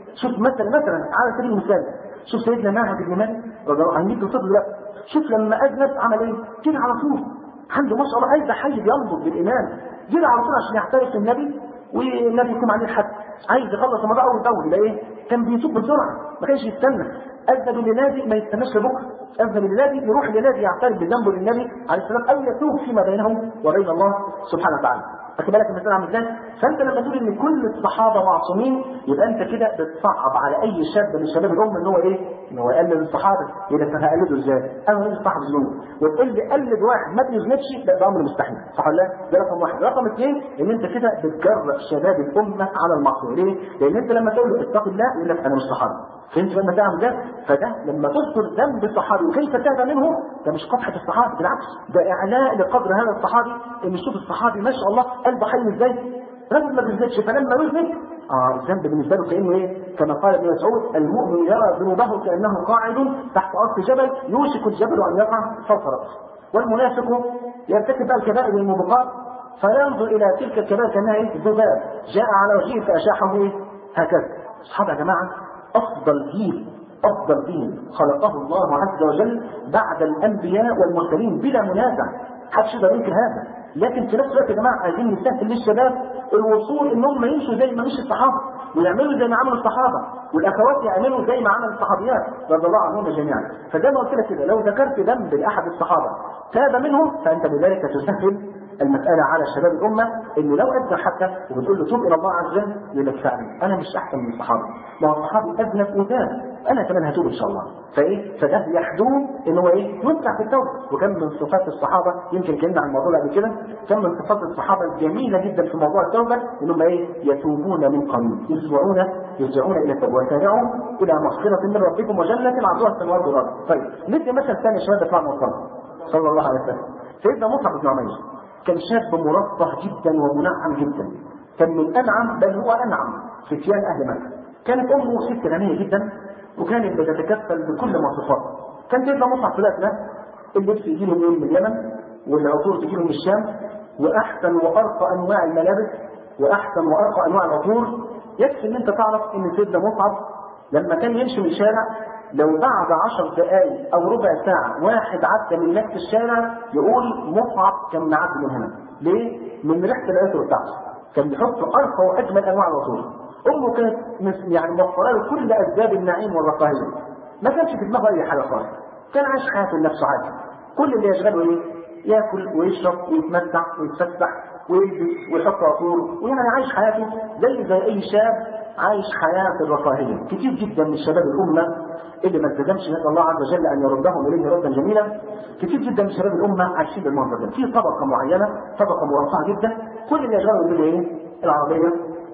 شوف مثلا مثلا على سبيل المثال شوف سيدنا معهد بن مالك رضي الله عنه طفل دلوقتي، شوف لما اذنب عمل ايه؟ كده على طول عنده ما شاء الله قلب حي بينبض بالايمان، جري على طول عشان يعترف بالنبي والنبي يقوم عليه الحد، عايز يخلص الموضوع اول باول. يبقى ايه؟ كان بيتوب بسرعه، ما كانش يستنى. اذنب لنادي ما يستناش لبكره، اذنب لنادي يروح لنادي يعترف بذنبه للنبي عليه السلام او يتوب فيما بينهم وبين الله سبحانه وتعالى. خد بالك المسألة عامل ازاي؟ فانت لما تقول ان كل الصحابه معصومين يبقى انت كده بتصعب على اي شاب من شباب الامه ان هو ايه؟ ان هو يقلد الصحابه، يبقى انت هقلده ازاي؟ انا مش صاحب ذنوب، وتقول لي قلد واحد ما بيذنبش، ده امر مستحيل، صح ولا لا؟ ده رقم واحد، رقم اثنين ان انت كده بتجرأ شباب الامه على المعصيه، ليه؟ لان انت لما تقول له اتق الله يقول لك انا مش صحابي. فانت لما تعمل ده فده لما تذكر ذنب الصحابي وكيف تهدى منه ده مش قبحه الصحابي، بالعكس ده اعلاء لقدر هذا الصحابي، ان شوف الصحابي ما شاء الله قلبه حي ازاي؟ رجل ما بيذنبش، فلما يذنب اه الذنب بالنسبه له كانه ايه؟ كما قال ابن مسعود المؤمن يرى ذنوبه كانه قاعد تحت اصل جبل يوشك الجبل ان يقع فوق راسه. والمنافق يرتكب بقى الكبائر والموبقات فينظر الى تلك الكبائر كانها ايه؟ ذباب جاء على وجهه فاشاحه ايه؟ هكذا. الصحابه يا جماعه افضل جيل، افضل دين خلقه الله عز وجل بعد الانبياء والمرسلين بلا منازع، محدش يقدر ينكر هذا. لكن في نفس الوقت يا جماعه عايزين نسهل للشباب الوصول انهم يمشوا زي ما مشي الصحابه ويعملوا زي ما عملوا الصحابه، والاخوات يعملوا زي ما عمل الصحابيات رضي الله عنهم جميعا. فزي ما قلت لك كده لو ذكرت ذنب لاحد الصحابه تاب منهم فانت بذلك تسهل المسألة على شباب الأمة، إنه لو أذنب حتى وبتقول له توب إلى الله عز وجل يقول لك فعلا أنا مش أحسن من الصحابة، ما هو الصحابي أذنب وتاب، أنا كمان هتوب إن شاء الله. فإيه؟ فده يحدوه إن هو إيه؟ يمتع في التوبة. وكم من صفات الصحابة يمكن كلمنا عن الموضوع ده قبل كده، كم من صفات الصحابة الجميلة جدا في موضوع التوبة إنهم إيه؟ يتوبون من قريب، يرجعون يرجعون إلى التوبة وسارعوا إلى مغفرة من ربكم وجنة عرضها السماوات والأرض. طيب ندي مثل ثاني شباب يطلع من صلى الله عليه وسلم. سيدنا مصعب بن عمير كان شاب مرفه جدا ومنعم جدا، كان من انعم بل هو انعم فتيان اهل مكه. كانت امه ست غنيه جدا وكانت بتتكفل بكل مواصفاته. كان سيدنا مصعب في الوقت ده اللبس يجي له من اليمن والعطور تجي له من الشام واحسن وارقى انواع الملابس واحسن وارقى انواع العطور. يكفي ان انت تعرف ان سيدنا مصعب لما كان يمشي من الشارع لو بعد عشر دقائق او ربع ساعة واحد عدى من نفس الشارع يقول مصعب كان معدي من هنا. ليه؟ من ريحة العطر بتاعته. كان بيحط ارقى واجمل انواع العطور. امه كانت يعني موفره له كل اسباب النعيم والرفاهية. ما كانش في دماغه اي حاجة خالص. كان عايش حياته لنفسه عادي. كل اللي يشغله ايه؟ ياكل ويشرب ويتمتع ويتفسح ويلبس ويحط عطور ويعني عايش حياته زي زي اي شاب عايش حياة الرفاهية. كتير جدا من شباب الامة اللي ما التزمش نسال الله عز وجل ان يردهم اليه ردا جميلا. كتير جدا من شباب الامه عايشين بالمنظر ده، في طبقه معينه طبقه مرفعه جدا كل اللي يشغلوا بيه ايه؟ العربيه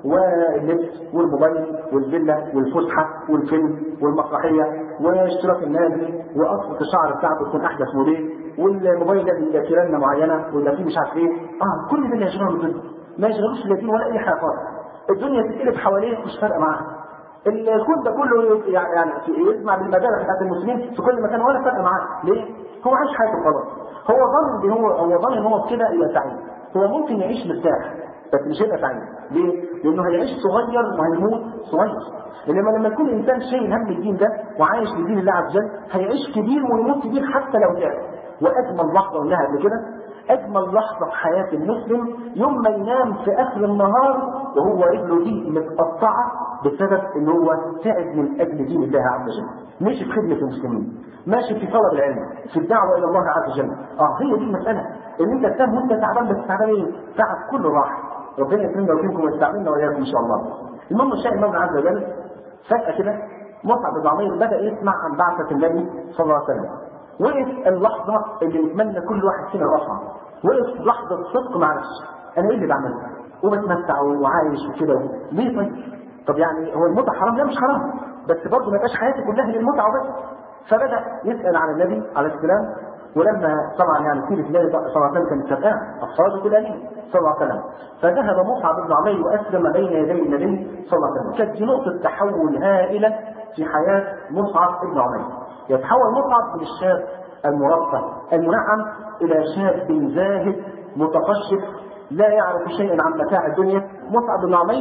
واللبس والموبايل والفيلا والفسحه والفيلم والمسرحيه واشتراك النادي وقصه الشعر بتاعته تكون احدث موديل والموبايل ده بيبقى كيرانه معينه ولا فيه مش عارف ايه. اه كل ده اللي يشغلوا بالدنيا، ما يشغلوش لا دين ولا اي حاجه خالص. الدنيا تتقلب حواليه مش فارقه معاه. الكون ده كله يعني يسمع بالمدارس بتاعت المسلمين في كل مكان ولا فرق معاه. ليه؟ هو عايش حياته خلاص. هو ظن هو هو ظن ان هو كده يبقى سعيد. هو ممكن يعيش مرتاح بس مش هيبقى سعيد. ليه؟ لانه هيعيش صغير وهيموت صغير. انما لما يكون انسان شايل هم الدين ده وعايش لدين الله عز وجل هيعيش كبير ويموت كبير حتى لو تعب. واجمل لحظه قلناها قبل كده، اجمل لحظه في حياه المسلم يوم ما ينام في اخر النهار وهو رجله دي متقطعه بسبب ان هو تعب من اجل دين الله عز وجل، ماشي في خدمه المسلمين، ماشي في طلب العلم، في الدعوه الى الله عز وجل. اه هي دي المساله، ان انت تنام وانت تعبان بس تعبان ايه؟ تعب كله راح. ربنا يكرمنا ويكرمكم ويستعملنا واياكم ان شاء الله. المهم الشاهد المولى عز وجل فجاه كده مصعب بن عمير بدا يسمع عن بعثه النبي صلى الله عليه وسلم. وقف اللحظه اللي نتمنى كل واحد فينا يقفها، وقف لحظه صدق مع نفسه، انا ايه اللي بعمله؟ وبتمتع وعايش وكده ليه طيب؟ طب يعني هو المتعه حرام؟ لا مش حرام، بس برضه ما يبقاش حياتي كلها للمتعه وبس. فبدا يسال عن النبي عليه السلام، ولما طبعا يعني سيره النبي صلى الله عليه وسلم كانت سابقاه اصحابه كلهم صلى الله عليه وسلم، فذهب مصعب بن عمير واسلم بين يدي النبي صلى الله عليه وسلم. كانت دي نقطه تحول هائله في حياه مصعب بن عمير. يتحول مصعب من الشاب المرفه المنعم الى شاب زاهد متقشف لا يعرف شيئا عن متاع الدنيا. مصعب بن عمير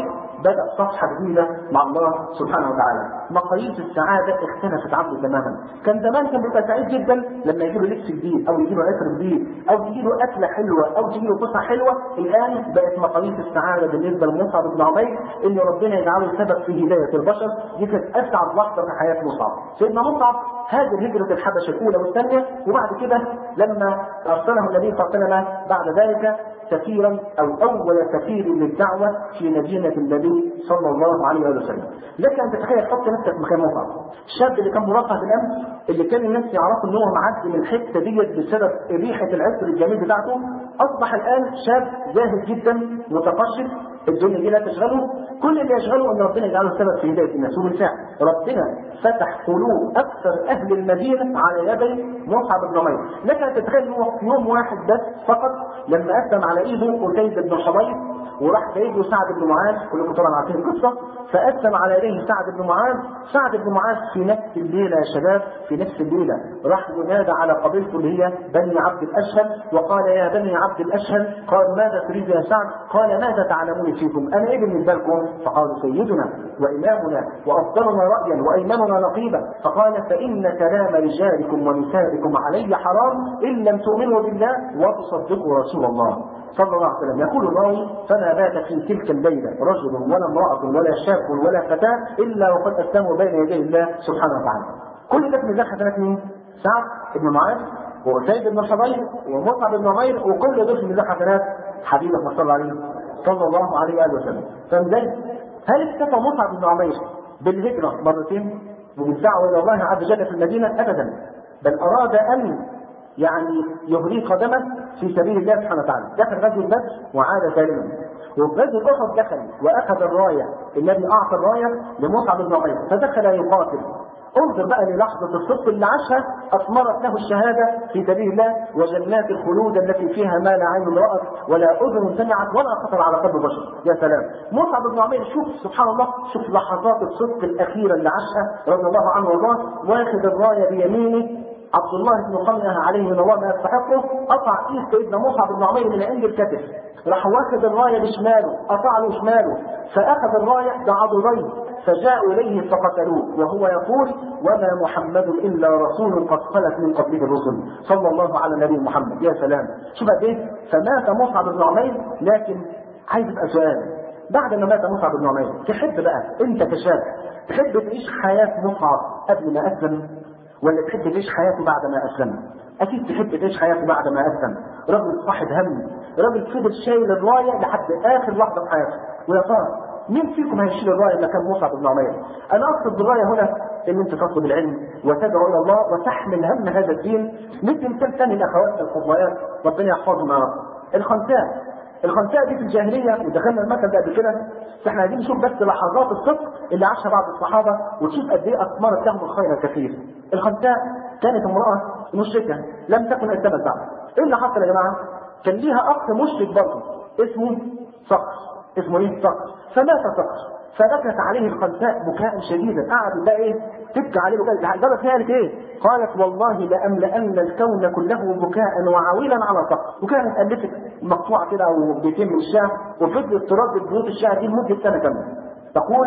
بدأ صفحة جديدة مع الله سبحانه وتعالى. مقاييس السعادة اختلفت عنه تماما. كان زمان كان بيبقى سعيد جدا لما يجيله لبس جديد أو يجيله عطر جديد أو يجيله أكلة حلوة أو يجيله فسحة حلوة. الآن بقت مقاييس السعادة بالنسبة لمصعب بن عمير إن ربنا يجعله سبب في هداية البشر. دي كانت أسعد لحظة في حياة مصعب. سيدنا مصعب هاجر هجرة الحبشة الأولى والثانية، وبعد كده لما أرسله النبي صلى الله عليه وسلم بعد ذلك سفيرا أو أول سفير للدعوة في مدينة النبي صلى الله عليه وسلم. لك أن تتخيل، حط نفسك مكان مصعب، الشاب اللي كان مرفه بالأمس، اللي كان الناس يعرفوا إن هو معدي من الحتة ديت بسبب ريحة العطر الجميل بتاعته، أصبح الآن شاب زاهد جدا متقشف، الدنيا دي لا تشغله، كل اللي يشغله ان ربنا يجعله سبب في هدايه الناس. وبالفعل ربنا فتح قلوب اكثر اهل المدينه على يدي مصعب بن عمير. لك ان تتخيل انه في يوم واحد بس فقط لما اسلم على ايده قتيبة بن حضير وراح جايب له سعد بن معاذ، كلكم طبعا عارفين القصه، فاسلم على يديه سعد بن معاذ. سعد بن معاذ في نفس الليله يا شباب، في نفس الليله راح ينادى على قبيلته اللي هي بني عبد الاشهل وقال يا بني عبد الاشهل، قال ماذا تريد يا سعد؟ قال ماذا تعلمون فيكم؟ انا ايه بالنسبه لكم؟ فقالوا سيدنا وامامنا وافضلنا رايا وايمننا نقيبا. فقال فان كلام رجالكم ونسائكم علي حرام ان لم تؤمنوا بالله وتصدقوا رسول الله صلى الله عليه وسلم. يقول الراوي فما بات في تلك الليله رجل ولا امراه ولا شاب ولا فتاه الا وقد اسلموا بين يدي الله سبحانه وتعالى. كل ده في ميزان حسنات مين؟ سعد بن معاذ وأسيد بن حضير ومصعب بن عمير، وكل دول في ميزان حسنات حبيبه صلى الله عليه صلى الله عليه واله وسلم. فمزاج هل اكتفى مصعب بن عمير بالهجره مرتين وبالدعوه الى الله عز وجل في المدينه؟ ابدا، بل اراد ان يعني يهري قدمه في سبيل الله سبحانه وتعالى. دخل غزوه بدر وعاد سالما، وفي غزوه احد دخل واخذ الرايه، النبي اعطى الرايه لمصعب بن عمير فدخل يقاتل. انظر بقى للحظه الصدق اللي عاشها اثمرت له الشهاده في سبيل الله وجنات الخلود التي فيها ما لا عين رأت ولا اذن سمعت ولا خطر على قلب بشر. يا سلام، مصعب بن عمير شوف سبحان الله، شوف لحظات الصدق الاخيره اللي عاشها رضي الله عنه وارضاه، واخذ الرايه بيمينه عبد الله بن قمئة عليه من الله ما يستحقه، قطع ايد سيدنا مصعب بن عمير من عند الكتف، راح واخذ الرايه بشماله، قطع له شماله، فاخذ الرايه بعضديه فجاءوا اليه فقتلوه وهو يقول وما محمد الا رسول قد خلت من قبله الرسل صلى الله على النبي محمد. يا سلام، شوف قد ايه. فمات مصعب بن عمير. لكن عايز ابقى سؤال، بعد ما مات مصعب بن عمير تحب بقى انت كشاب تحب تعيش حياه مصعب قبل ما اسلم ولا تحب تعيش حياته بعد ما اسلم؟ اكيد تحب تعيش حياته بعد ما اسلم. رجل صاحب هم، رجل فضل شايل الرايه لحد اخر لحظه في حياته. ويا ترى مين فيكم هيشيل الرايه مكان مصعب بن عمير؟ انا اقصد بالرايه هنا ان انت تطلب العلم وتدعو الى الله وتحمل هم هذا الدين مثل مثال ثاني لاخواتنا الفضليات ربنا يحفظهم يا رب. الخنساء، الخنساء دي في الجاهليه ودخلنا المكان ده قبل كده، فاحنا عايزين نشوف بس لحظات الصدق اللي عاشها بعض الصحابه وتشوف قد ايه اثمرت لهم الخير الكثير. الخنساء كانت امراه مشركه لم تكن اسلمت بعد. ايه اللي حصل يا جماعه؟ كان ليها اخ مشرك برضه اسمه صقر، اسمه ايه؟ صقر. فمات صقر فبكت عليه الخنساء بكاء شديدا، قعدت بقى ايه؟ تبكي عليه بكاء. لدرجه قالت ايه؟ قالت والله لاملأن الكون كله بكاء وعويلا على صقر. وكانت الفت مقطوعه كده او بيتين من الشعر وفضلت تردد بيوت الشعر دي لمده سنه كامله. تقول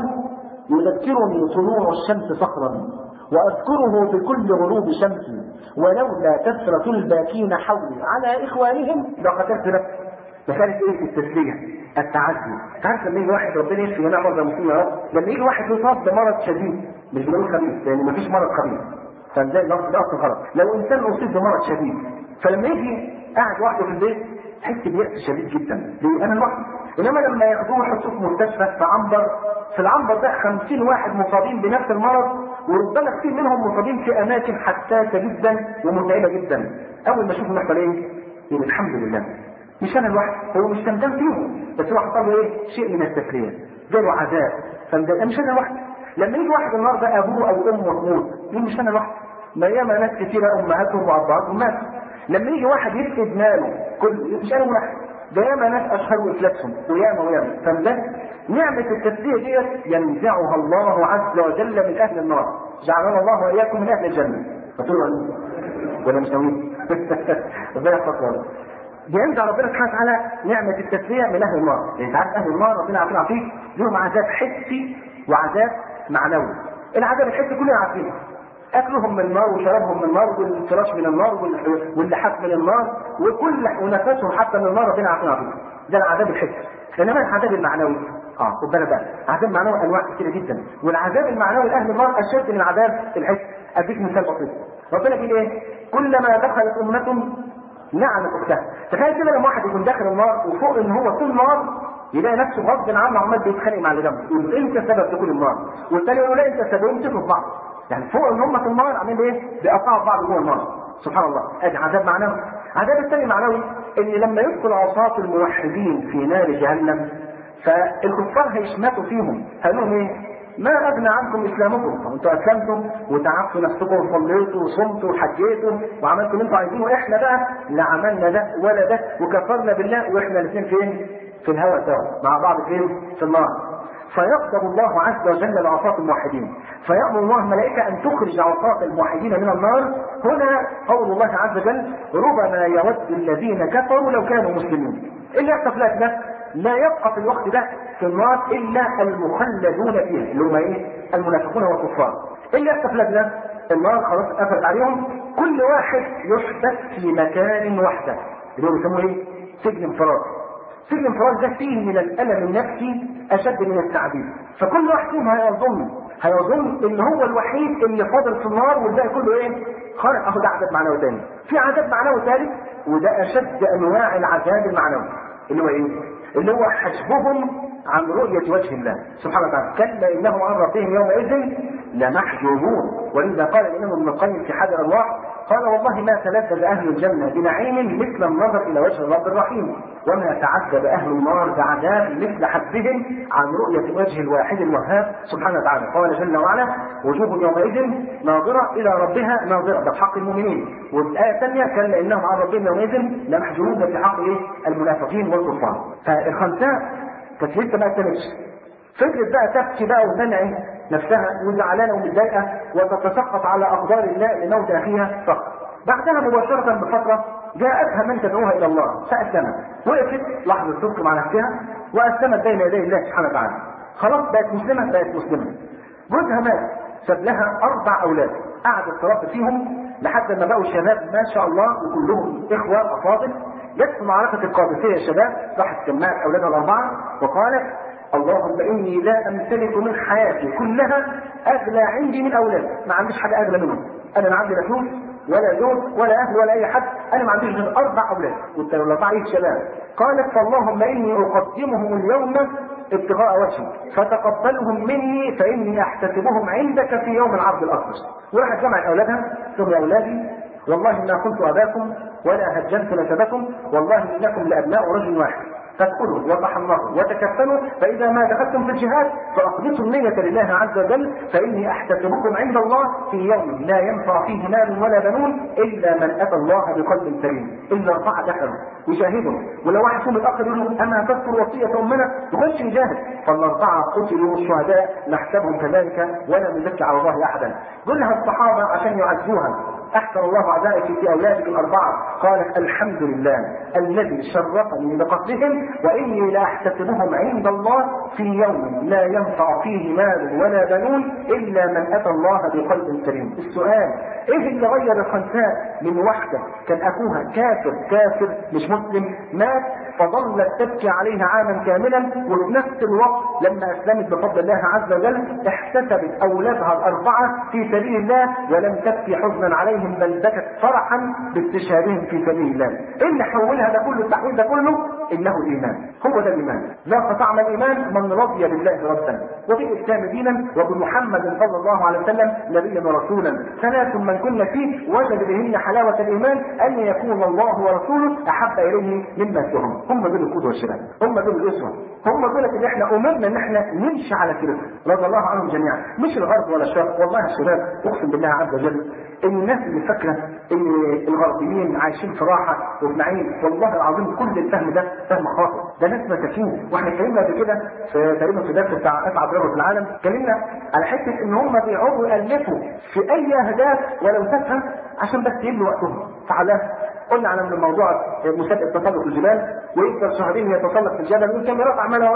يذكرني طلوع الشمس صخرا واذكره بكل غروب شمس ولولا كثرة الباكين حولي على اخوانهم لقتلت نفسي. فكانت ايه؟ التسليه، التعدي. تعرف لما يجي واحد ربنا يشفي جميع مرضى المسلمين يا رب، لما يجي واحد يصاب بمرض شديد مش بنقول خبيث لان مفيش مرض خبيث، فازاي اللفظ ده اصلا غلط. لو انسان اصيب بمرض شديد فلما يجي قاعد لوحده في البيت تحس بيأس شديد جدا، ليه؟ انا لوحدي. انما لما ياخدوه يحطوه في مستشفى في عنبر، في العنبر ده خمسين واحد مصابين بنفس المرض وربما كثير منهم مصابين في اماكن حساسه جدا ومتعبه جدا. اول ما يشوفوا يحصل ايه؟ يقول الحمد لله مش انا لوحدي، هو مش تندم فيهم بس هو حصل له ايه؟ شيء من التسليه، جاله عذاب فمدام مش انا لوحدي. لما يجي واحد النهارده ابوه او امه تموت يقول مش انا لوحدي، ما ياما ناس كثيره امهاتهم وابهاتهم ماتوا. لما يجي واحد يفقد ماله كل مش انا لوحدي، ده ياما ناس اشهروا افلاسهم وياما وياما. فمدام نعمه التسليه ديت ينزعها الله عز وجل من اهل النار، جعلنا الله واياكم من اهل الجنه. فتقولوا ولا مش ناويين؟ ربنا يحفظكم. بينزع ربنا سبحانه وتعالى نعمة التسلية من أهل النار، يعني تعرف أهل النار ربنا عافينا فيك لهم عذاب حسي وعذاب معنوي. العذاب الحسي كلنا عارفينه، اكلهم من النار وشرابهم من النار والفراش من النار واللحاف من النار وكل ونفسهم حتى من النار، ربنا عارفين عارفين. ده العذاب الحسي. انما العذاب المعنوي اه خد بالك بقى، عذاب معنوي انواع كتير جدا، والعذاب المعنوي لاهل النار اشد من العذاب الحسي. اديك مثال بسيط. ربنا بيقول ايه؟ كلما دخلت امه لعنت اختها. تخيل كده لما واحد يكون داخل النار وفوق ان هو في النار يلاقي نفسه غصب عنه عمال بيتخانق مع اللي جنبه، يقول انت سبب دخول النار، والثاني يقول لا انت سبب، يمسكوا في بعض. يعني فوق ان هم في النار عاملين ايه؟ بيقطعوا بعض جوه النار. سبحان الله. ادي عذاب معنوي. عذاب الثاني معنوي ان لما يدخل عصاة الموحدين في نار جهنم فالكفار هيشمتوا فيهم، هيقولوا لهم ايه؟ ما اغنى عنكم اسلامكم، انتوا اسلمتم وتعبتوا نفسكم وصليتوا وصمتوا وحجيتوا وعملتوا اللي انتوا عايزينه، واحنا بقى لا عملنا ده ولا ده وكفرنا بالله، واحنا الاثنين فين؟ في الهواء سوا مع بعض فين؟ في النار. فيغضب الله عز وجل لعصاة الموحدين، فيأمر الله الملائكة أن تخرج عصاة الموحدين من النار. هنا قول الله عز وجل ربما يود الذين كفروا لو كانوا مسلمين. إيه اللي يحصل لك ده؟ لا يبقى في الوقت ده في النار إلا المخلدون فيها اللي هم إيه؟ المنافقون والكفار. إيه اللي يحصل لك ده؟ النار خلاص قفلت عليهم، كل واحد يحبس في مكان وحده اللي هو بيسموه إيه؟ سجن انفراد. سجن انفراد ده فيه من الألم النفسي أشد من التعذيب، فكل واحد فيهم هيظن هيظن إن هو الوحيد اللي فاضل في النار والباقي كله إيه؟ خارج. أهو ده عذاب معنوي تاني. في عذاب معنوي ثالث وده أشد أنواع العذاب المعنوي اللي هو إيه؟ اللي هو حجبهم عن رؤية وجه الله سبحانه وتعالى. كلا إنهم عن ربهم يومئذ لمحجوبون. ولذا قال الإمام ابن القيم في حاد الأرواح قال والله ما تلذذ أهل الجنة بنعيم مثل النظر إلى وجه الرب الرحيم، وما تعذب أهل النار بعذاب مثل حجبهم عن رؤية وجه الواحد الوهاب سبحانه وتعالى. قال جل وعلا وجوه يومئذ ناظرة إلى ربها ناظرة، ده في حق المؤمنين. والآية الثانية كلا إنهم عن ربهم يومئذ لمحجوبون، في حق إيه؟ المنافقين والكفار. فالخنساء كانت لسه ما تمشي، فكرة بقى تبكي بقى وتنعي نفسها وزعلانة ومتضايقة وتتسخط على أقدار الله لموت أخيها فقط. بعدها مباشرة بفترة جاءتها من تدعوها إلى الله فأسلمت، وقفت لحظة صدق مع نفسها وأسلمت بين يدي الله سبحانه وتعالى. خلاص بقت مسلمة بقت مسلمة. جوزها مات، ساب لها أربع أولاد، قعدت تربي فيهم لحد ما بقوا شباب ما شاء الله وكلهم إخوة أفاضل. جت في معركة القادسية يا شباب، راحت جمعت أولادها الأربعة وقالت اللهم إني لا أمتلك من حياتي كلها أغلى عندي من أولادي، ما عنديش حاجة أغلى منهم، أنا ما عندي لا فلوس ولا زوج ولا أهل ولا أي حد، أنا ما عنديش غير أربع أولاد والأربعة شباب. قالت فاللهم إني أقدمهم اليوم ابتغاء وجهك فتقبلهم مني فإني أحتسبهم عندك في يوم العرض الأكبر. وراحت جمعت أولادها ثم يا أولادي والله ما كنت أباكم ولا هجنت نسبكم، والله إنكم لأبناء رجل واحد، فادخلوا وتحمروا وتكفنوا، فإذا ما دخلتم في الجهاد فأخلصوا النية لله عز وجل فإني أحتسبكم عند الله في يوم لا ينفع فيه مال ولا بنون إلا من أتى الله بقلب سليم. إلا أربعة دخلوا وشاهدوا، ولو واحد فيهم الآخر يقول لهم أما تذكر وصية أمنا يخش يجاهد، فالأربعة قتلوا الشهداء نحسبهم كذلك ولا نزكي على الله أحدا. قلها الصحابة عشان يعزوها أحسن الله عزائك في أولادك الأربعة، قالت الحمد لله الذي شرفني بقتلهم وإني لا أحتسبهم عند الله في يوم لا ينفع فيه مال ولا بنون إلا من أتى الله بقلب سليم. السؤال إيه اللي غير الخنساء من واحدة كان أخوها كافر كافر مش مسلم مات فظلت تبكي عليها عاما كاملا، وفي نفس الوقت لما أسلمت بفضل الله عز وجل احتسبت أولادها الأربعة في سبيل الله ولم تبكي حزنا عليهم بل بكت فرحا باستشهادهم في سبيل الله. إيه اللي حولها ده كله التحويل ده كله؟ إنه الإيمان، هو ده الإيمان. لا استطعم الإيمان من رضي بالله ربا وبالإسلام دينا وبمحمد صلى الله عليه وسلم نبيا ورسولا. ثلاث من كن فيه وجد بهن حلاوة الإيمان أن يكون الله ورسوله أحب إليه مما سواهم. هم دول القدوة والشباب، هم دول الأسوة، هم دول اللي احنا أمرنا إن احنا نمشي على كده رضي الله عنهم جميعا، مش الغرب ولا الشرق. والله يا شباب أقسم بالله عز وجل إن الناس اللي فاكرة إن الغربيين عايشين في راحة وفي نعيم، والله العظيم كل الفهم ده فهم خاطئ، ده ناس مساكين. واحنا اتكلمنا قبل كده في تقريبا في درس بتاع اسعد رجل في العالم، اتكلمنا على حته ان هم بيقعدوا يالفوا في اي اهداف ولو تافهه عشان بس يملوا وقتهم. فعلى قلنا على من موضوع مسابقه تسلق الجبال ويفضل شهرين يتسلق في الجبل والكاميرات عماله وراه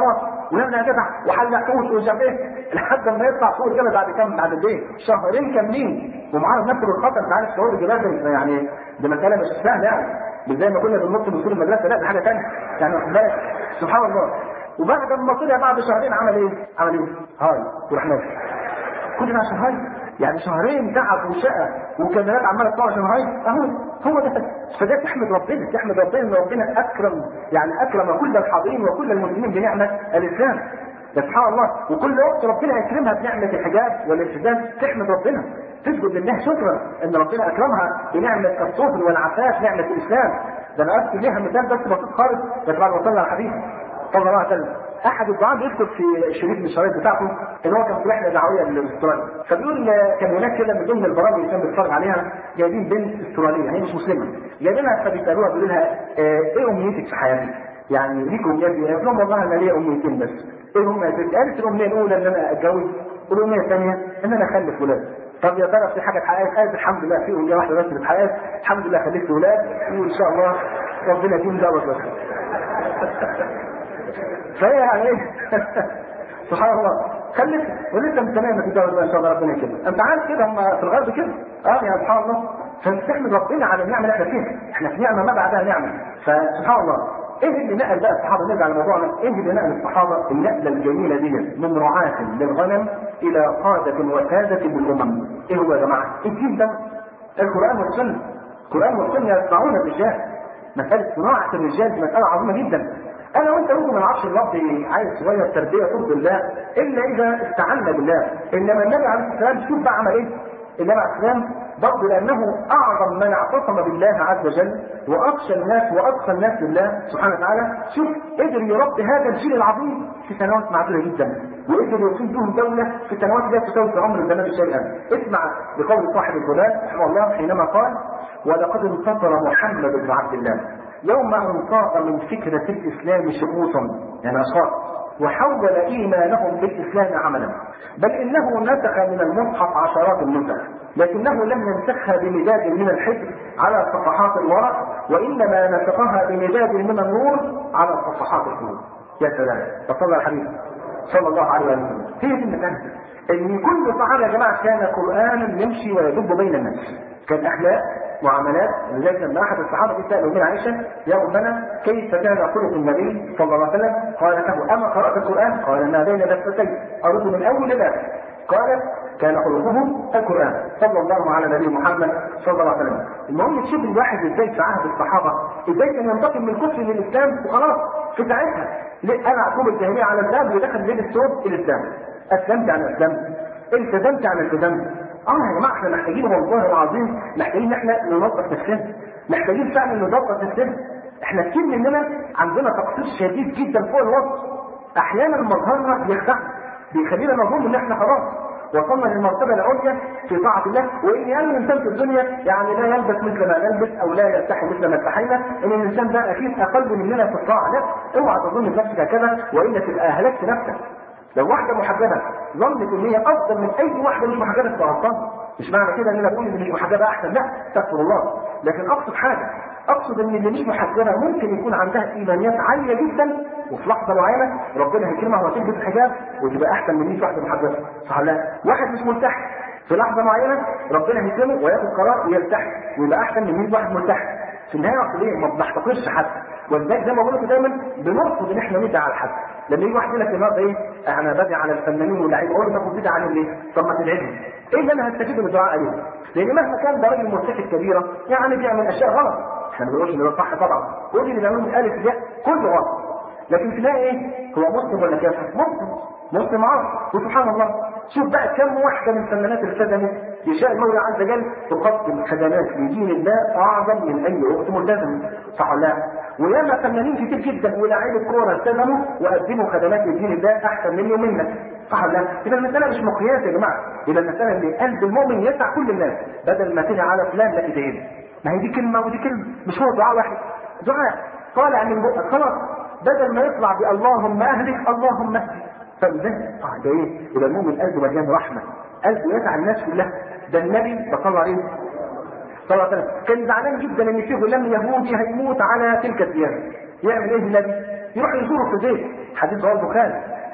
ويلا يا جدع وحلق قوت ومش عارف ايه لحد ما يطلع فوق كده بعد كام بعد قد ايه؟ شهرين كاملين ومعاه نفس الخطر. انت عارف شعور الجبال يعني دي مساله مش سهله يعني مش زي ما كنا بننط من سور المدرسه، لا دي حاجه ثانيه يعني واخد بالك سبحان الله. وبعد ما طلع بعد شهرين عمل ايه؟ عمل ايه؟ هاي وراح ماشي. كل ده عشان هاي يعني شهرين تعب وشقى وكاميرات عماله تطلع عشان هاي اهو هو ده. فده تحمد ربنا تحمد ربنا ان ربنا اكرم يعني اكرم كل الحاضرين وكل المسلمين بنعمه الاسلام. سبحان الله. وكل وقت ربنا يكرمها بنعمه الحجاب والالتزام تحمد ربنا تسجد لله شكرا ان ربنا اكرمها بنعمه الصبر والعفاف نعمه الاسلام. ده انا اذكر ليها مثال بس بسيط خالص بس بعد ما صلى على الحديث صلى الله عليه وسلم. احد الدعاة بيذكر في شريط من الشرايط بتاعته ان هو كان في رحله دعويه لاستراليا، فبيقول كان هناك كده من ضمن البرامج اللي كان بيتفرج عليها جايبين بنت استراليه هي مش مسلمه جايبينها فبيسالوها بيقولوا لها ايه امنيتك في حياتك؟ يعني ليك امنيات ايه؟ قالت لهم والله انا ليا امنيتين بس. ايه هم؟ قالت الامنيه الاولى ان انا اتجوز والامنيه الثانيه ان انا اخلف ولاد. طب يا ترى في حاجه اتحققت؟ قالت الحمد لله في امنيه واحده بس اللي اتحققت الحمد لله خلفت ولاد وان شاء الله ربنا يديم دوت بس. فهي يعني ايه سبحان الله خليك ولسه مستنيه انك تتجوز ان شاء الله ربنا يكرمك. انت عارف كده هم في الغرب كده اه يا سبحان الله. فنستحمد ربنا على النعمه اللي احنا فيها. احنا في نعمه ما بعدها نعمه. فسبحان الله ايه اللي نقل بقى الصحابه نرجع لموضوعنا ايه اللي نقل الصحابه النقله الجميله دي من رعاة للغنم الى قاده وساده بالامم؟ ايه هو يا جماعه؟ الدين ده القران والسنه. القران والسنه يصنعون الرجال. مساله صناعه الرجال دي مساله عظيمه جدا. انا وانت ممكن ما نعرفش اللفظ عايز شويه تربيه ترضي الله الا اذا استعنا بالله. انما النبي عليه الصلاه والسلام شوف بقى عمل ايه؟ النبي عليه الصلاه والسلام برضه لانه اعظم من اعتصم بالله عز وجل واخشى الناس واتقى الناس لله سبحانه وتعالى. شوف قدر يربي هذا الجيل العظيم في سنوات معدوده جدا وقدر يقيم بهم دوله في سنوات لا تساوي في عمر الزمان شيئا. اسمع لقول صاحب الهدى رحمه الله حينما قال: ولقد انتصر محمد بن عبد الله يوم أن طاق من فكرة الإسلام شخوصا يعني أشخاص وحول إيمانهم بالإسلام عملا، بل إنه نسخ من المصحف عشرات النسخ لكنه لم ينسخها بمداد من الحبر على صفحات الورق وإنما نسخها بمداد من النور على صفحات القلوب. يا سلام. فصلى الحبيب صلى الله عليه وسلم هي دي المكانة ان كل صحابه يا جماعه كان قرانا يمشي ويدب بين الناس. كان اخلاق معاملات. لذلك لما احد الصحابه سالوا من عائشه: يا امنا كيف كان خلق النبي صلى الله عليه وسلم؟ قالت له: اما قرات القران؟ قال: ما بين دفتين ارد من اول للاخر. قالت: كان خلقه القران صلى الله على نبي محمد صلى الله عليه وسلم. المهم تشوف الواحد ازاي في عهد الصحابه ازاي كان ينتقل من الكفر للاسلام وخلاص في ساعتها. ليه انا اعقوب الجاهليه على الاسلام ودخل بين الثوب الاسلام. اسلمت عن الاسلام، التزمت عن التزمت. اه يا جماعه احنا محتاجين والله العظيم محتاجين ان احنا ننظف نفسنا، محتاجين فعلا ننظف نفسنا. احنا كتير مننا عندنا تقصير شديد جدا فوق الوصف. احيانا مظهرنا بيخدعنا بيخلينا نظن ان احنا خلاص وصلنا للمرتبه العليا في طاعه الله، وان يعني الانسان في الدنيا يعني لا يلبس مثل ما نلبس او لا يستحي مثل ما استحينا، ان الانسان ده اكيد اقل مننا في الطاعه. لا، اوعى تظن نفسك هكذا والا تبقى اهلكت نفسك. لو واحده محجبه ظنت ان هي افضل من اي واحده مش محجبه تبقى غلطان. مش معنى كده ان انا بقول ان مش محجبه احسن، لا استغفر الله، لكن اقصد حاجه، اقصد ان اللي مش محجبه ممكن يكون عندها ايمانيات عاليه جدا وفي لحظه معينه ربنا هيكرمها وتلبس الحجاب وتبقى احسن من مية واحده محجبه. صح ولا لا؟ واحد مش ملتحي في لحظه معينه ربنا هيكرمه وياخد قرار ويلتحي ويبقى احسن من مية واحد ملتحي. في النهايه اقصد ايه؟ ما بنحتقرش حد، ولذلك زي ما بقول لكم دايما بنرفض ان احنا ندعي على حد. لما يجي واحد يقول لك النهارده ايه؟ انا بدعي على الفنانين واللعيبه، اقول له طب بتدعي عليهم ليه؟ طب ما تدعيهم. ايه اللي انا هستفيد من الدعاء عليهم؟ لان مهما كان ده راجل مرتكب كبيره يعني بيعمل اشياء غلط، احنا ما بنقولش ان ده صح طبعا، كل اللي بيعملوه من الف ل كله غلط. لكن تلاقي ايه؟ هو مسلم ولا كافر؟ مسلم، مسلم عاصي. وسبحان الله شوف بقى كم واحده من فنانات الخدمه يشاء المولى عز وجل تقدم خدمات لدين الله اعظم من اي اخت ملتزمه. صح ولا لا؟ وياما فنانين كتير جدا ولاعيبه كوره التزموا وقدموا خدمات لدين الله احسن مني ومنك. صح ولا لا؟ يبقى المساله مش مقياس يا جماعه، يبقى المساله ان قلب المؤمن يسع كل الناس بدل ما تدعي على فلان لا تدعي. ما هي دي كلمه ودي كلمه، مش هو دعاء واحد، دعاء طالع من بقك خلاص، بدل ما يطلع باللهم اهلك اللهم اهلك. فده اه ده ايه؟ يبقى المؤمن قلبه مليان رحمه، قلبه يسع الناس كلها. ده النبي صلى الله عليه صلى الله عليه وسلم كان زعلان جدا ان في غلام يهودي هيموت على تلك الديانه. يعمل ايه النبي؟ يروح يزوره في البيت، حديث رواه البخاري،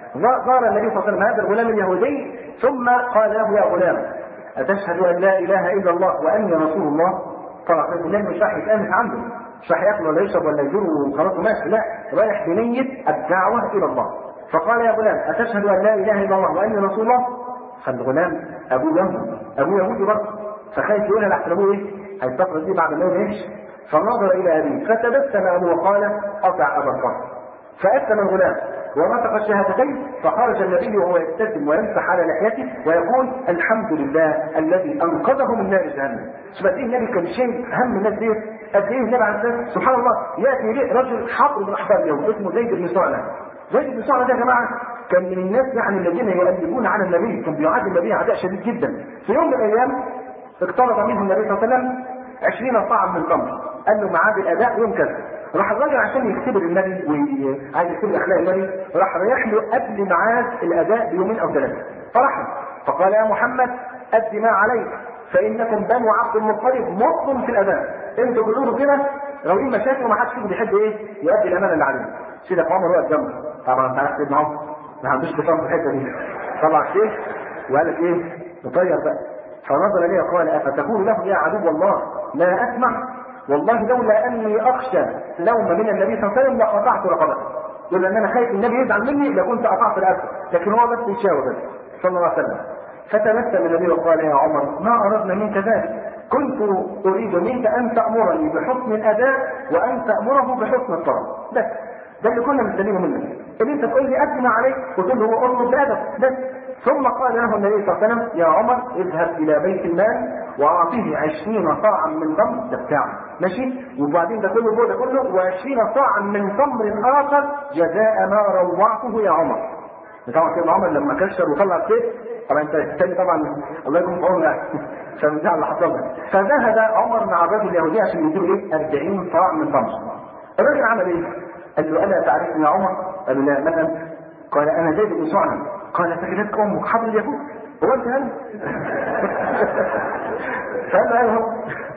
زار النبي صلى الله عليه وسلم هذا الغلام اليهودي ثم قال له: يا غلام أتشهد أن لا إله إلا الله وأني رسول الله؟ طبعا الغلام مش راح يتأنس عنده، مش راح ياكل ولا يشرب ولا يجور وخلاص ماشي، لا، رايح بنية الدعوة إلى الله. فقال: يا غلام أتشهد أن لا إله إلا الله وأني رسول الله؟ فالغلام أبوه يهودي، أبوه يهودي برضه، فخايف يقولها لحسن أبوه إيه؟ هيستقبل دي بعد ما يمشي. فنظر إلى أبيه فتبسم أبوه وقال: أطع أبا القاسم. فأسلم الغلام ونطق الشهادتين، فخرج النبي وهو يبتسم ويمسح على لحيته ويقول: الحمد لله الذي أنقذه من نار جهنم. شوف قد إيه النبي كان شايل هم الناس دي، قد إيه النبي عليه الصلاة والسلام سبحان الله يأتي إليه رجل حبر من أحبار اليهود اسمه زيد بن سعنة. زيد بن سعنة ده يا جماعة كان من الناس يعني الذين يؤدبون على النبي، كان بيعادي النبي عداء شديد جدا. في يوم من الأيام اقترب منه النبي صلى الله عليه وسلم عشرين صاعا من تمر، قال له ميعاد الأداء يوم كذا. راح الراجل عشان يختبر النبي وعايز يختبر اخلاق النبي، راح رايح له قبل ميعاد الاداء بيومين او ثلاثه، فراح فقال: يا محمد اد ما عليك فانكم بنو عبد المطلب مطلب في الاداء، انتوا بتقولوا كده غاويين مشاكل وما حدش فيكم بيحب ايه؟ يؤدي الامانه اللي عليه. سيدك عمر واقف جنبه، طبعا انت عارف سيدنا عمر ما عندوش بطاقه في الحته دي، طلع الشيخ وقال لك ايه؟ نطير بقى. فنظر اليه وقال: افتقول له يا عدو الله لا اسمع؟ والله لولا اني اخشى لوم من النبي صلى الله عليه وسلم لقطعت رقبته. يقول ان انا خايف النبي يزعل مني لكنت قطعت رقبته، لكن هو بس يشاور بس صلى الله عليه وسلم. فتبسم النبي وقال: يا عمر ما اردنا منك ذلك، كنت اريد منك ان تامرني بحسن الاداء وان تامره بحسن الطلب، بس ده اللي كنا مستنينه منك، ان انت تقول لي ادي ما عليك وتقول له اطلب بادب بس. ثم قال له النبي صلى الله عليه وسلم: يا عمر اذهب الى بيت المال واعطيه عشرين صاعا من تمر، ده بتاعه ماشي، وبعدين ده كله ده كله وعشرين صاعا من تمر اخر جزاء ما روعته يا عمر. طبعا سيدنا عمر لما كشر وطلع السيف، طبعا انت الثاني طبعا الله يكون في عونه عشان ده اللي حصل له. فذهب عمر مع الرجل اليهودي عشان يديله ايه؟ أربعين صاع من تمر. الراجل عمل ايه؟ قال له: الا تعرفني يا عمر؟ قال له: لا، من انت؟ قال: انا زيد بن سعنة. قال: سكنتك امك حبر اليهود؟ هو انت هل؟ فقال له: ايوه.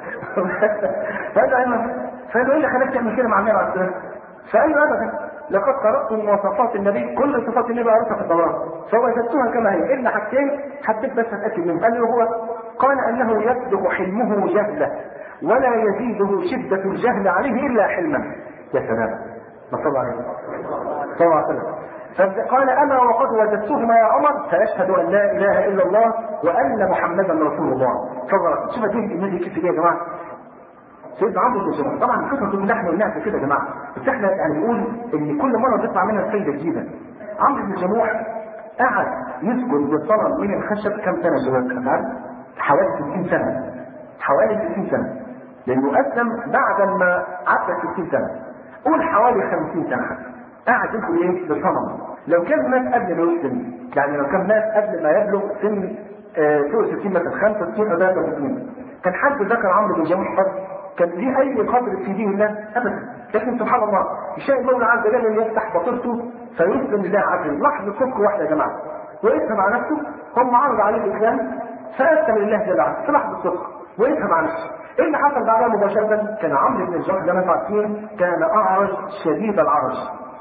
فقال له: ايوه. فقال له: ايه اللي خلاك تعمل كده مع النبي عليه الصلاه والسلام؟ فقال له: ابدا، لقد قرات مواصفات النبي، كل صفات النبي عرفتها في التوراه فوجدتها كما هي، الا حاجتين حبيت بس اتاكد منهم. قال له: هو قال انه يصدق حلمه جهله ولا يزيده شده الجهل عليه الا حلما. يا سلام، ما صلى الله عليه صلى الله عليه وسلم. فقال: اما وقد وجدتهما يا عمر فاشهد ان لا اله الا الله وان محمدا رسول الله. فضل شوف دي النبي كيف يا جماعه. سيدنا عمرو بن جموح طبعا قصه من نحن والناس كده يا جماعه، بس احنا يعني بنقول ان كل مره بيطلع منها فايده جديده. عمرو بن جموح قعد يسجد بالصنم من الخشب كم سنه يا جماعه؟ حوالي ستين سنه، حوالي ستين سنه، لانه اسلم بعد ما عدى ستين سنه، قول حوالي خمسين سنه قاعد يقول ايه بالصنم. لو كان مات قبل ما يسلم، يعني لو كان مات قبل ما يبلغ سن فوق ستين مثلا خمسة وستين او ثلاثة وستين، كان حد ذكر عمرو بن جموح فرد كان ليه اي قدر في دين الله ابدا. لكن سبحان الله يشاء المولى عز وجل ان يفتح بصيرته فيسلم لله عز وجل. لحظه صدق واحده يا جماعه، وقفها مع نفسه، هم عرض عليه الاسلام فاسلم لله جل وعلا في لحظه صدق، وقفها مع نفسه. ايه اللي حصل بعدها مباشره؟ كان عمرو بن الجموح زي ما انتم عارفين كان اعرج شديد العرج،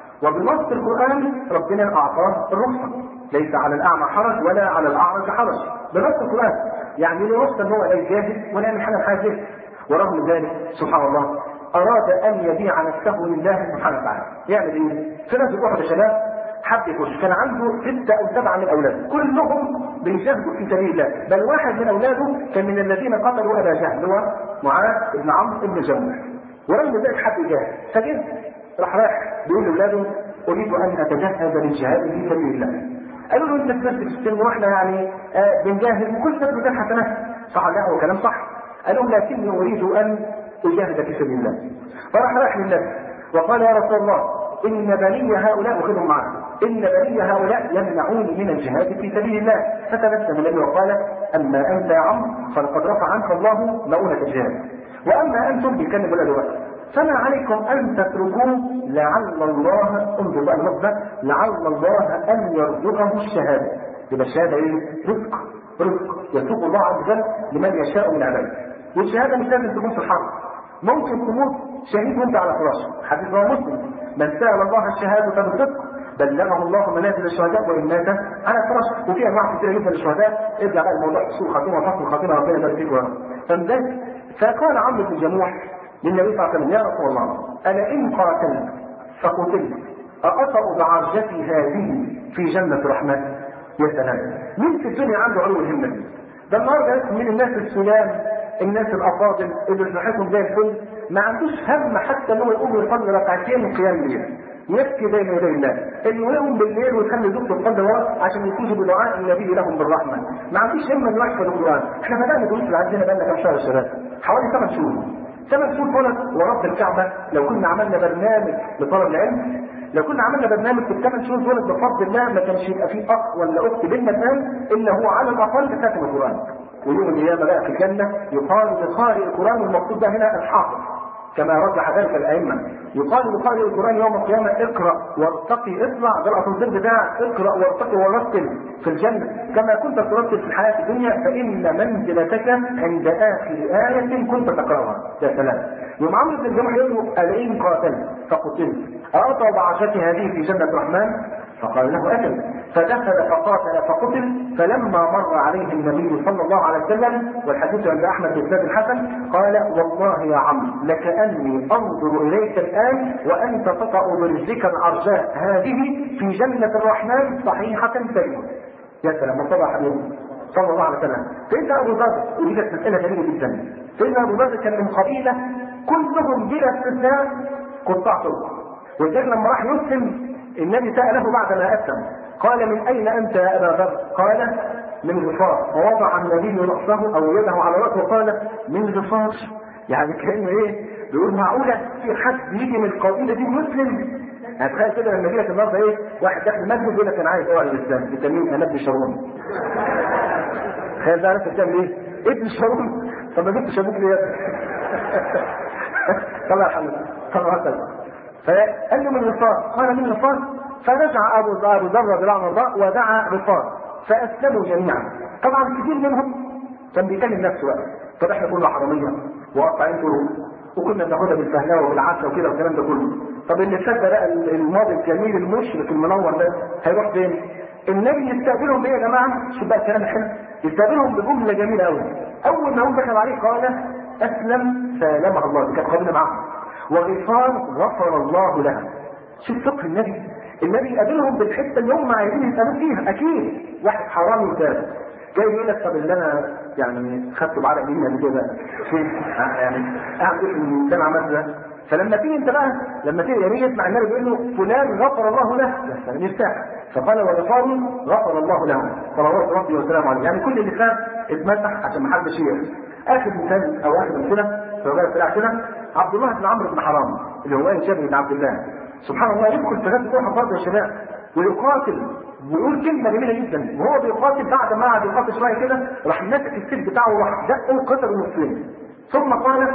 وبنص القرآن ربنا أعطاه الرخصة، ليس على الأعمى حرج ولا على الأعرج حرج، بنص القرآن يعني له رخصة إن هو لا يجاهد ولا يعمل حاجة حاجة. ورغم ذلك سبحان الله أراد أن يبيع نفسه لله سبحانه وتعالى. يعمل إيه؟ في ناس واحد شباب حب يخش، كان عنده ستة أو سبعة من أولاده كلهم بيجاهدوا في سبيل الله، بل واحد من أولاده كان من الذين قتلوا أبا جهل هو معاذ بن عمرو بن جموح، ورغم ذلك حب يجاهد. فجد راح رايح بيقول لاولاده: اريد ان اتجهز للجهاد في سبيل الله. قالوا له: انت كبرت في السن واحنا يعني آه بنجاهد وكل ده بيجاهد حسنات. صح ولا هو كلام صح؟ قالوا: لكني اريد ان اجاهد في سبيل الله. فراح رايح للنبي وقال: يا رسول الله ان بني هؤلاء، وخذهم معنا، ان بني هؤلاء يمنعوني من الجهاد في سبيل الله. فتبسم النبي وقال: اما انت يا عمرو فلقد رفع عنك الله مؤونة الجهاد، واما انتم بيكلموا الادوات فما عليكم ان تتركوه لعل الله، انظر بقى النص، لعل الله ان يرزقه الشهاده. يبقى الشهاده ايه؟ رزق، رزق يرزق الله عز وجل لمن يشاء من عباده. والشهاده مش لازم تكون في الحرب، ممكن تموت شهيد وانت على فراشك. حديث رواه مسلم: من سال الله الشهاده بالصدق بلغه الله منازل الشهداء وان مات على فراش. وفي انواع كثيره جدا للشهداء، ارجع بقى الموضوع حصول خاتمه وفصل الخاتمه ربنا يبارك فيك ورا. فقال عمرو بن جموح للنبي صلى الله عليه وسلم: يا رسول الله، انا ان قاتلت فقتلت اقطع بعرجتي هذه في جنه الرحمن؟ يا سلام، مين في الدنيا عنده علو الهمه دي؟ ده النهارده من الناس السلام، الناس الافاضل اللي صحتهم زي الفل، ما عندوش هم حتى ان هو يقوم يصلي ركعتين من قيام الليل، يبكي بين يدي الله، انه يقوم بالليل ويخلي زوجته تصلي وراه عشان يفوزوا بدعاء النبي لهم بالرحمه، ما عندوش همه انه يحفظ القران. احنا بدانا دروس اللي عندنا بقى لنا كام شهر يا شباب؟ حوالي ثمان شهور. ثمان شهور دول ورب الكعبه لو كنا عملنا برنامج لطلب العلم، لو كنا عملنا برنامج في الثمان شهور دول بفضل الله ما كانش يبقى فيه اخ ولا اخت بيننا الان الا هو على الاقل كاتب القران. ويوم القيامه بقى في الجنه يقال لقارئ القران، والمقصود ده هنا الحافظ كما رجح ذلك الائمه، يقال لقارئ القران يوم القيامه: اقرا وارتقي، اطلع ده الاسانسير بتاعك، اقرا وارتقي ورتل في الجنه كما كنت ترتل في الحياه الدنيا، فان منزلتك عند اخر ايه كنت تقراها. يا سلام. يوم عمرو بن الجموح يقول له: الئن قاتلت فقتلت اقطع بعشتي هذه في جنه الرحمن؟ فقال له: اجل. فدخل فقاتل فقتل، فلما مر عليه النبي صلى الله عليه وسلم، والحديث عند احمد بن زيد الحسن، قال: والله يا عمرو لكاني انظر اليك الان وانت تطأ برجلك العرجاء هذه في جنه الرحمن صحيحه سليمه. يا سلام، وصلى حبيبي صلى الله عليه وسلم. سيدنا ابو ذر، ودي كانت مساله جميله جدا، سيدنا ابو ذر كان من قبيله كلهم بلا استثناء قطاع طرق، ولذلك لما راح يسلم النبي سأله بعد ما أسلم قال: من أين أنت يا أبا ذر؟ قال: من غفار. ووضع النبي رأسه أو يده على رأسه وقال: من غفار. يعني كأنه إيه؟ بيقول معقولة في حد يجي من القبيلة دي مسلم؟ هتخيل كده لما يجي لك النهارده إيه؟ واحد داخل المسجد يقول لك أنا عايز أوعى الإسلام، أنت مين؟ أنا ابن شارون. تخيل بقى نفسك بتعمل إيه؟ ابن شارون؟ طب ما جبتش أبوك ليه؟ طلع الحمد طلع هكذا. فقال له: من غفار. قال: من غفار. فرجع ابو ابو ذر رضي الله عنه ودعا غفار فاسلموا جميعا. طبعا كثير منهم كان بيكلم نفسه بقى: طب احنا كنا حراميه وقطعين طرق وكنا بناخدها بالفهلاوه والعسل وكده والكلام ده كله، طب اللي تصدق بقى الماضي الجميل المشرك المنور ده هيروح فين؟ النبي يستقبلهم بايه يا جماعه؟ شوف بقى الكلام الحلو، يستقبلهم بجمله جميله قوي. اول ما هم دخل عليه قال: اسلم سالمها الله. دي كانت قابله معاهم. وغفار غفر الله لها. شوف فقه النبي، النبي يقابلهم بالحته اللي هم عايزين يسالوه فيها. اكيد واحد حرامي وتاب جاي يقول لك: طب اللي انا يعني خدته بعرق مني قبل كده فين؟ يعني اعمل ايه في الانسان عمل ده؟ فلما تيجي انت بقى لما تيجي يعني يسمع النبي بيقول له: فلان غفر الله له، يعني يرتاح. فقال: وغفار غفر الله له صلوات ربي وسلامه عليه. يعني كل اللي فات اتمسح عشان ما حدش يعرف. اخر مثال او اخر امثله في غير السلاح كده عبد الله بن عمرو بن حرام اللي هو شاب بن عبد الله، سبحان الله، يدخل في غزوه احد برضه يا شباب ويقاتل ويقول كلمه جميله جدا. وهو بيقاتل بعد ما قعد يقاتل شويه كده راح ماسك السيف بتاعه وراح دقه قتله نصين، ثم قال: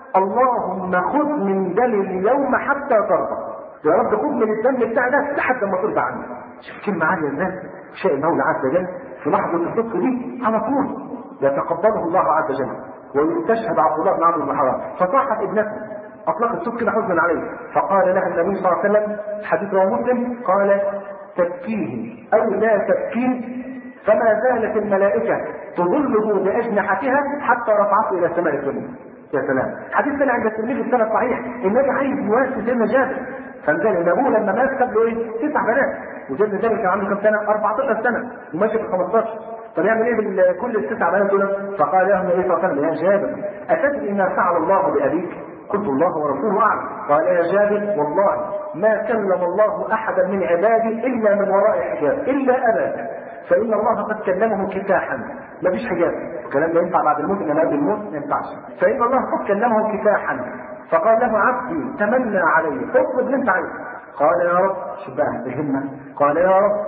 اللهم خذ من دمي اليوم حتى ترضى. يا رب خذ من الدم بتاعي ده لحد ما ترضى عني. شوف كلمه عاليه ازاي، شيء المولى عز وجل في لحظه الصدق دي على طول يتقبله الله عز وجل. ويستشهد عبد الله بن عمرو بن حرام. فصاحت ابنته اطلقت الصوت كده حزنا عليه، فقال لها النبي صلى الله عليه وسلم، حديث رواه مسلم، قال: تبكيه او لا تبكيه، فما زالت الملائكه تظله باجنحتها حتى رفعته الى السماء الدنيا. يا سلام. حديث ثاني عند الترمذي في السنه صحيح، النبي عايز يواسي سيدنا جابر، فقال ان ابوه لما مات ساب له ايه؟ تسع بنات، وسيدنا جابر كان عنده كم سنه؟ أربعتاشر سنه وماشي في خمستاشر. طب يعمل ايه بكل التسع بنات دول؟ فقال له النبي صلى الله عليه وسلم: يا جابر اتدري ما فعل الله بابيك؟ قلت: الله ورسوله اعلم. قال: يا جابر والله ما كلم الله احدا من عباده الا من وراء حجاب الا اباك، فان الله قد كلمه كفاحا. ما فيش حجاب، الكلام ده ينفع بعد الموت، انما قبل الموت ما ينفعش. فان الله قد كلمه كفاحا. فقال له: عبدي تمنى علي، اطلب اللي انت عايزه. قال: يا رب، شو بقى الهمه، قال: يا رب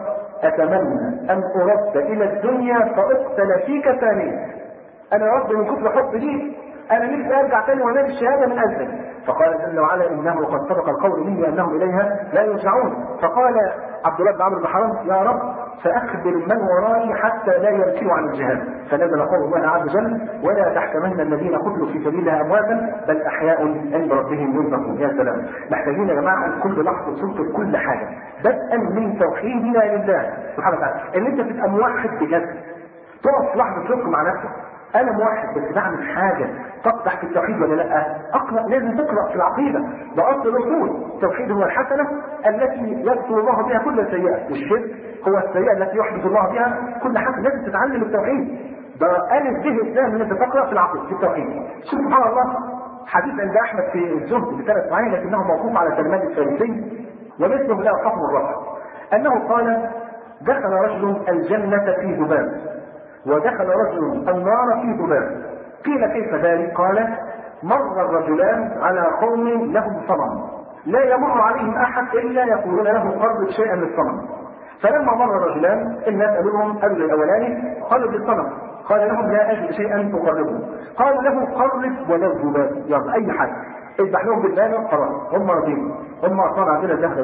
اتمنى ان ارد الى الدنيا فاقتل فيك ثانيا. انا يا رب من كتر حب ليك انا نفسي ارجع تاني وانال الشهاده من اجلك. فقال جل وعلا: انه قد سبق القول مني انهم اليها لا يرجعون. فقال عبد الله بن عمرو بن حرام يا رب فاخبر من ورائي حتى لا يركنوا عن الجهاد، فنزل قول الله عز وجل ولا تحسبن الذين قتلوا في سبيل الله امواتا بل احياء عند ربهم يرزقون. يا سلام، محتاجين يا جماعه كل لحظه صوت كل حاجه بدءا من توحيدنا لله سبحانه وتعالى، ان انت تبقى موحد بجد، تقف لحظه صدق مع نفسك، انا موحد بس بعمل حاجه تقدح في التوحيد ولا لا؟ اقرا، لازم تقرا في العقيده، ده اصل الاصول. التوحيد هو الحسنه التي يغفر الله بها كل سيئه، والشرك هو السيئه التي يحدث الله بها كل حسنه. لازم تتعلم التوحيد، ده الف به اسلام ان انت تقرا في العقيده في التوحيد. سبحان الله، حديث عند احمد في الزهد بثلاث معاني لكنه موقوف على سلمان الفارسي ومثله له حكم الرفع، انه قال دخل رجل الجنه في ذباب ودخل رجل النار في ذباب، قيل كيف ذلك؟ قال مر الرجلان على قوم لهم صنم لا يمر عليهم احد الا يقولون له قرب شيئا للصنم، فلما مر الرجلان الناس قالوا لهم قالوا للاولاني قالوا للصنم، قال لهم لا اجد شيئا تقربه، قالوا له قرب ولو ذباب، يلا اي حاجه اذبح لهم بالبانه خلاص هم راضيين، هم اصلا عندنا زهره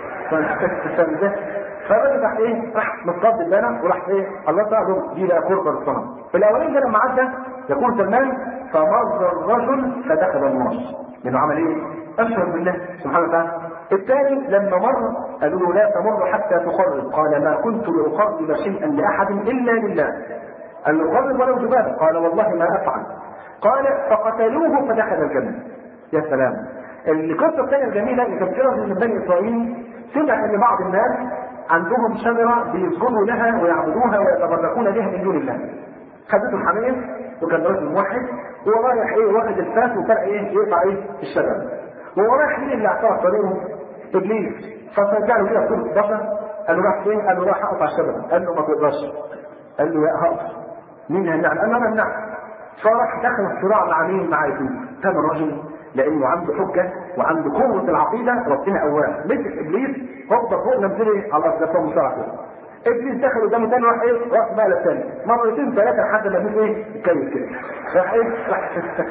كده. فالراجل راح ايه؟ راح مصطاد البانه وراح ايه؟ الله تعالى دي بقى قربه للصنم. في الاولين ده لما عدى يقول سلمان فمر الرجل فدخل النار، لانه عمل ايه؟ اشهد بالله سبحانه وتعالى. الثاني لما مر قالوا له لا تمر حتى تقرب، قال ما كنت لاقرب شيئا لاحد الا لله، قال له قرب ولو ذبابا، قال والله ما افعل، قال فقتلوه فدخل الجنه. يا سلام. القصه الثانيه الجميله اللي كانت من بني اسرائيل، سمع ان بعض الناس عندهم شجره بيسجدوا لها ويعبدوها ويتبركون بها من دون الله. خدته الحمير وكان رجل موحد وهو رايح ايه واخد الفاس وكان ايه يقطع ايه الشجره، وهو رايح مين اللي اعترف طريقه؟ ابليس. فرجع له كده صوره بشر، قال له راح فين؟ قال له راح اقطع الشجره، قال له ما تقدرش، قال له يا هقطع. مين هيمنعني؟ قال له انا امنعك. فراح دخل الصراع مع مين؟ مع ابليس. كان الرجل لانه عنده حجه وعنده قوه العقيده ربنا قواه، مسك ابليس هوب فوق نزله على الارض مصارعه كده. ابليس دخل قدامه تاني راح ايه؟ راح بقى للثاني مرتين ثلاثه لحد ما فيه ايه؟ يتكيف كده. راح ايه؟ راح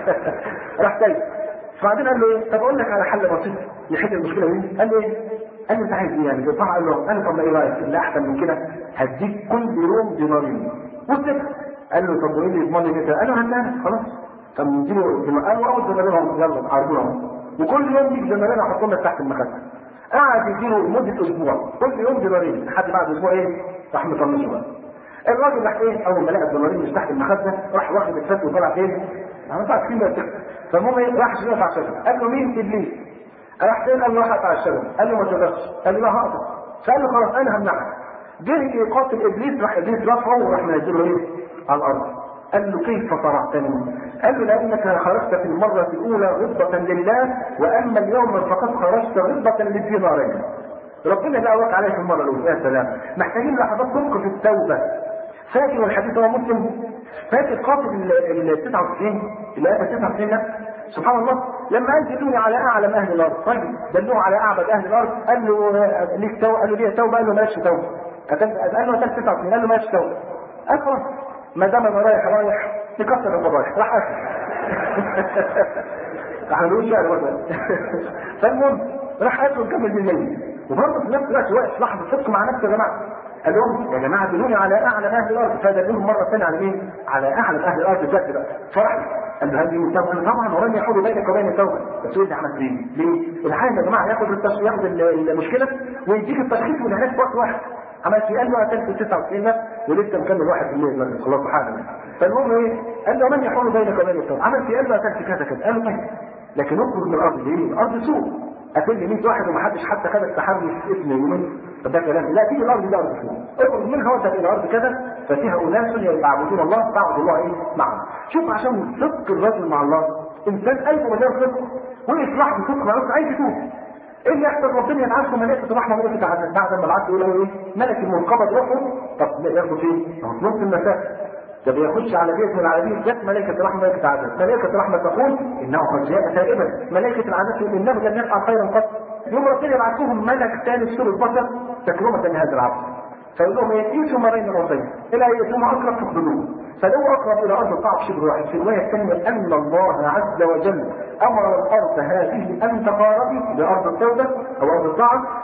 راح تاني. فبعدين قال له ايه؟ طب اقول لك على حل بسيط يحل المشكله دي. قال له ايه؟ قال له انت عايز ايه يعني؟ قطع قال له انا طب ايه رايك؟ اللي احسن من كده هديك كل يوم دينارين. وسكت. قال له طب وايه اللي يضمن لي كده؟ قال له هنعمل خلاص. طب نديله قال له اول دينارين يلا عرضوهم، وكل يوم يجي دينارين احطهم لك تحت المخده. قعد يديله لمده اسبوع كل يوم دينارين لحد بعد اسبوع ايه؟ راح مطنشه بقى. الراجل راح ايه؟ اول ما لقى الدينارين مش تحت المخده راح واخد الفات وطلع فين؟ انا طلعت فين بقى؟ فالمهم ايه؟ راح شغل على الشجره. قال له مين؟ ابليس. راح فين؟ قال له راح على الشجره. قال له ما تقدرش. قال له لا هقدر. فقال له خلاص انا همنعك. جه يقاتل ابليس، راح ابليس رفعه وراح منزله ايه؟ على الارض. قال له كيف صرعتني؟ قال له لانك خرجت في المره الاولى غضبه لله، واما اليوم فقد خرجت غضبه للدينارين. ربنا لا وقع عليه في المره الاولى. يا سلام، محتاجين لحظات صدق في التوبه. فاكر والحديث هو مسلم، فاكر قاتل ال تسعة وتسعين الايه تسعة وتسعين ده؟ سبحان الله، لما قال دلوني على اعلم اهل الارض، طيب دلوه على اعبد اهل الارض، قال له ليك توبه؟ قال له ليه توبه؟ قال له مالكش توبه. قال له قتلت تسعة وتسعين، قال له مالكش توبه. قال خلاص ما دام انا رايح رايح نكسر الفضايح، راح اكل. احنا نقول شعر مثلا. فالمهم راح اكل وكمل بالليل، وبرضه في نفس الوقت واقف لحظه صدق مع نفسه. يا جماعه قال لهم يا جماعه دلوني على اعلى اهل الارض، فدلوهم مره ثانيه على مين؟ على اعلى اهل الارض بجد بقى. فرح قال له هذه متوبه طبعا ولن يحول بينك وبين التوبه. بس يقول لي عملت ايه؟ ليه؟ الحاجه يا جماعه ياخد التشخيص، ياخد المشكله ويديك التشخيص والعلاج في وقت واحد. عملت ايه؟ قال له قتلت تسعة وتسعين ولسه مكمل واحد في المية مثلا. الله سبحانه. فالمهم ايه؟ قال له من يحول بينك وبين التوبه؟ عملت ايه؟ قال له قتلت كذا كذا. قال له طيب لكن اخرج من الارض ليه؟ الارض سوء، قتل مية واحد ومحدش حتى خدك تحرش اسم يومين. طب ده كلام؟ لا، دي الارض دي ارض سوء، اخرج منها وانت الى الارض كذا ففيها اناس يعبدون الله تعبد الله ايه؟ معهم. شوف عشان صدق الرجل مع الله، انسان قلبه مليان صدق ويصلح بصدق مع نفسه عايز يتوب. ايه اللي يحصل؟ ربنا يبعث له ملائكه الرحمه وملائكه العذاب. بعد ما العبد يقول له ايه؟ ملك المنقبض روحه. طب ياخده فين؟ في نص المسافه. ده بيخش على بيت من العذاب، جت ملائكه الرحمه وملائكه العذاب. ملائكه الرحمه تقول انه قد جاء تائبا، ملائكه العذاب تقول انه لم يفعل خيرا قط. يوم ربنا يبعث لهم ملك ثالث سوره البشر تكرمه لهذا العبد، فيقول لهم يأتوا ما بين الارضين الى يأتوا اقرب تقبلوه، فلو اقرب الى ارض الطاعه شبر واحد. في الروايه الثانيه ان الله عز وجل امر الارض هذه ان تقاربي لارض التوبه او ارض الطاعه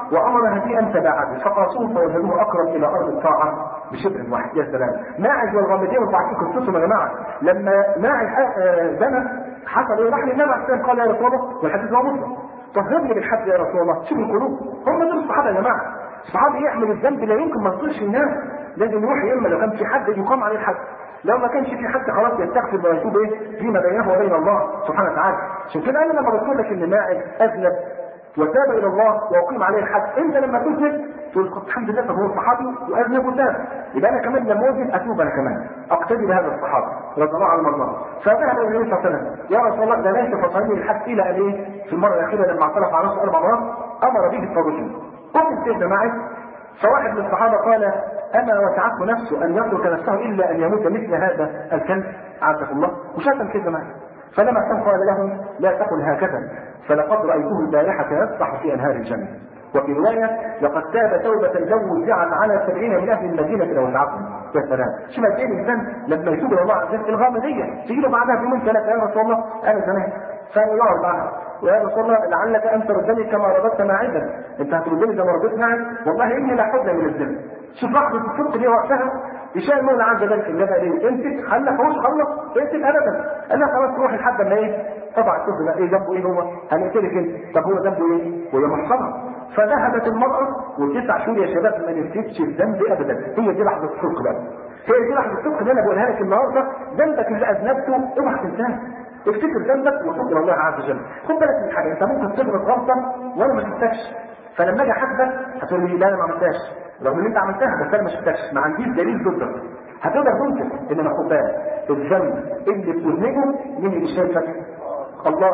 وامر هديئا تباعد فقاسوه فوجدوه اقرب الى ارض الطاعه بشبر واحد. يا سلام. ماعز والغامديه وبعدين قصتهم يا جماعه. لما ماعز زنى حصل ايه؟ راح للنبي عليه السلام قال يا رسول الله، والحديث هو مسلم، طهرني بالحد يا رسول الله. شوف القلوب، هم دول الصحابه يا جماعه. الصحابي يعمل الذنب لا يمكن ما يصيرش الناس، لازم يروح يما لو كان في حد يقام عليه الحد، لو ما كانش في حد خلاص يستغفر ويتوب ايه فيما بينه وبين الله سبحانه وتعالى. عشان كده انا لما بقول لك ان ماعز اذنب وتاب الى الله واقيم عليه الحد، انت لما تذنب تقول الحمد لله طب هو صحابي واذنب وتاب، يبقى انا كمان لما اذنب اتوب انا كمان اقتدي بهذا الصحابي رضي الله عنهم وارضاهم. فذهب الى النبي صلى الله عليه وسلم يا رسول الله ده ليس فصلني الحد الى ان ايه في المره الاخيره لما اعترف على نفسه اربع مرات امر به بالتوبه. قم سيدنا ماعز. فواحد من الصحابه قال اما وسعته نفسه ان يترك نفسه الا ان يموت مثل هذا الكلب عزه الله، وشتم سيدنا ماعز. فلما كان قال له لا تقل هكذا فلقد رايته البارحه يسبح في انهار الجنه. وفي روايه لقد تاب توبه لو وزعت على سبعين من اهل المدينه لوسعتهم. يا سلام. شو ما تقول الانسان لما يتوب الى الله عز وجل الغامديه تجي له بعدها بيومين ثلاثه يا رسول الله انا زمان فيقعد معها ويا رسول الله لعلك ان تردني كما رددت ماعزا، انت هتردني زي ما رددت ماعز؟ والله اني لا حزن من الذنب. شوف لحظه الصدق دي وقتها يشاء المولى عز وجل النبي ليه؟ امسك خلى فوش خلص امسك ابدا. قال لها خلاص روح لحد ما ايه؟ طبعا شوف بقى ايه ذنبه ايه هو؟ هنقتلك انت. طب هو ذنبه ايه؟ وهي محصنه. فذهبت المراه وتسع شهور يا شباب ما نسيتش الذنب ابدا. هي دي لحظه الصدق بقى. هي دي لحظه الصدق اللي انا بقولها لك النهارده. ذنبك اللي اذنبته اوعى تنساه. افتكر ذنبك وتوب الى الله عز وجل. خد بالك من حاجه، انت ممكن تغلط غلطه وانا ما شفتكش، فلما اجي احاسبك هتقول لي لا انا ما عملتهاش، رغم ان انت عملتها بس انا ما شفتكش، ما عنديش دليل ضدك. هتقدر تنكر ان انا خد بالك الذنب اللي بتذنبه مين اللي شايفك؟ الله.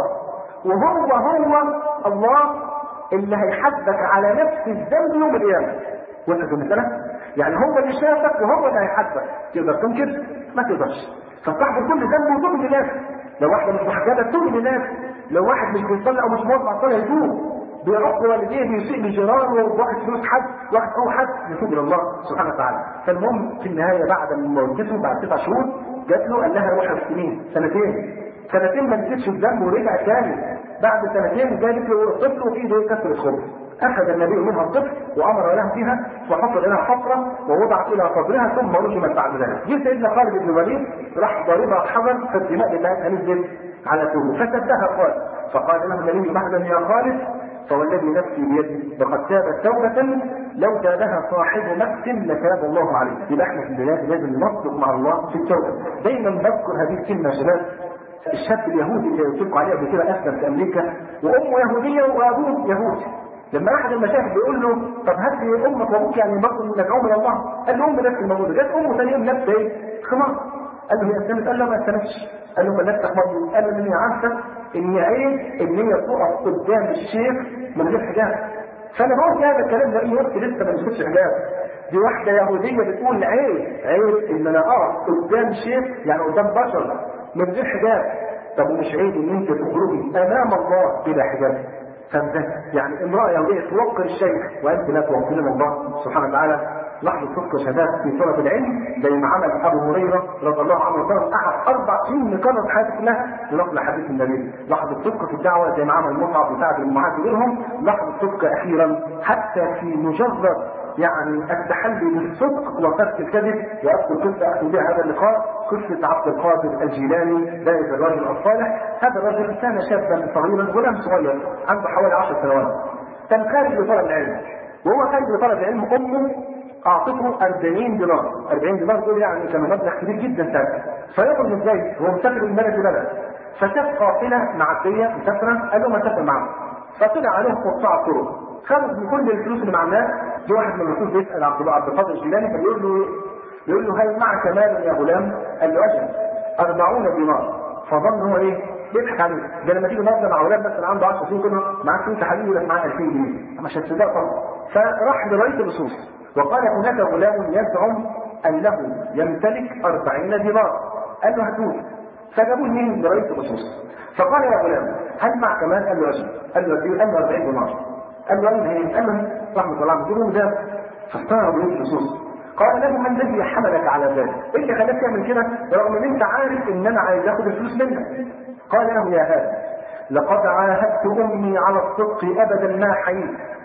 وهو هو الله اللي هيحاسبك على نفس الذنب يوم القيامه. وصلت المساله؟ يعني هو اللي شافك وهو اللي هيحاسبك. تقدر تنكر؟ ما تقدرش. فصاحب كل ذنب وتوب لله. لو واحده مش محجبه توب لله. لو واحد مش بيصلي او مش موظف على الصلاه يتوب. بيعق والديه بيسيء لجيرانه وواحد فلوس حد واحد هو حد يتوب الى الله سبحانه وتعالى. فالمهم في النهايه بعد ما موجته بعد تسع شهور جات له قال لها روح سنين سنتين سنتين ما نسيتش الذنب ورجع تاني. بعد سنتين جابت له طفل وفي ايده كسر الخبز. اخذ النبي منها الطفل وامر لها فيها وحفر لها حفره ووضعت الى صدرها ثم رجمت بعد ذلك. جه سيدنا خالد بن الوليد راح ضاربها حجر فالدماء بتاعتها نزلت على ثوبه فسدها خالد. فقال له النبي مهلا يا خالد فوالذي نفسي بيده لقد تابت توبه لو تابها صاحب نفس لتاب الله عليه. يبقى احنا في البلاد لازم نصدق مع الله في التوبه. دايما بذكر هذه الكلمه يا شباب. الشاب اليهودي اللي قلت لكم عليه قبل كده اسلم في امريكا وامه يهوديه وابوه يهودي. لما احد المشايخ بيقول له طب هات لي امك وابوك يعني برضه ندعوهم الى الله، قال له ام نفس الموجوده. جت امه ثاني يوم لابسه ايه؟ خمار. قال له هي اسلمت؟ قال له ما اسلمتش. قال له فلابسه خمار. قال له ان هي عارفه ان عيب ان هي تقف قدام الشيخ من غير حجاب. فانا بقول هذا الكلام ده ايه وقت لسه ما مسكتش حجاب. دي واحده يهوديه بتقول عيب عيب ان انا اقف قدام شيخ يعني قدام بشر من غير حجاب. طب مش عيب ان انت تخرجي امام الله بلا حجاب؟ فده يعني امراه يهوديه توقر الشيخ وانت لا توقرين الله سبحانه وتعالى. لحظه صدق يا شباب في طلب العلم زي ما عمل ابو هريره رضي الله عنه وارضاه احد اربع سنين مكرر حياته كلها لنقل حديث النبي. لحظه صدق في الدعوه زي ما عمل مصعب وسعد بن معاذ وغيرهم. لحظه صدق اخيرا حتى في مجرد يعني التحلي بالصدق وترك الكذب. واذكر قصه اختم بها هذا اللقاء قصه عبد القادر الجيلاني ذلك الرجل الصالح. هذا الرجل كان شابا صغيرا غلام صغير عنده حوالي عشر سنوات. كان خارج لطلب العلم وهو خارج لطلب العلم امه اعطته أربعين دينار. أربعين دينار دول يعني كان مبلغ كبير جدا ساعتها. فيخرج ازاي؟ هو مسافر من بلد لبلد. فشاف قافله معديه مسافره قال له ما تسافر معه. فطلع عليهم قطاع الطرق خرج من كل الفلوس اللي معاه. جه واحد من الرسول بيسال عبد عبد القادر الجيلاني فبيقول له بيقول له هل معك مال يا غلام؟ قال له اجل أربعون دينار. فظن هو ايه؟ بيضحك عليه. ده لما تيجي نظره مع اولاد مثلا عنده عشر سنين كله معاك فلوس حبيبي ولا معاك ألفين جنيه مش هتصدق طبعا. فراح لرئيس اللصوص وقال هناك غلام يزعم انه يمتلك أربعين دينار. قال له هاتوه. فجابوه مين؟ لرئيس اللصوص. فقال يا غلام هل معك مال؟ قال له اجل. قال له قال له أربعين دينار. قال له اين هي؟ قال له رحمه الله عليه جيبوه ده. فاستغرب رئيس اللصوص قال له ما الذي حملك على ذلك؟ ايه اللي خلاك تعمل كده رغم ان انت عارف ان انا عايز اخد الفلوس منك؟ قال له يا هذا لقد عاهدت امي على الصدق ابدا ما حييت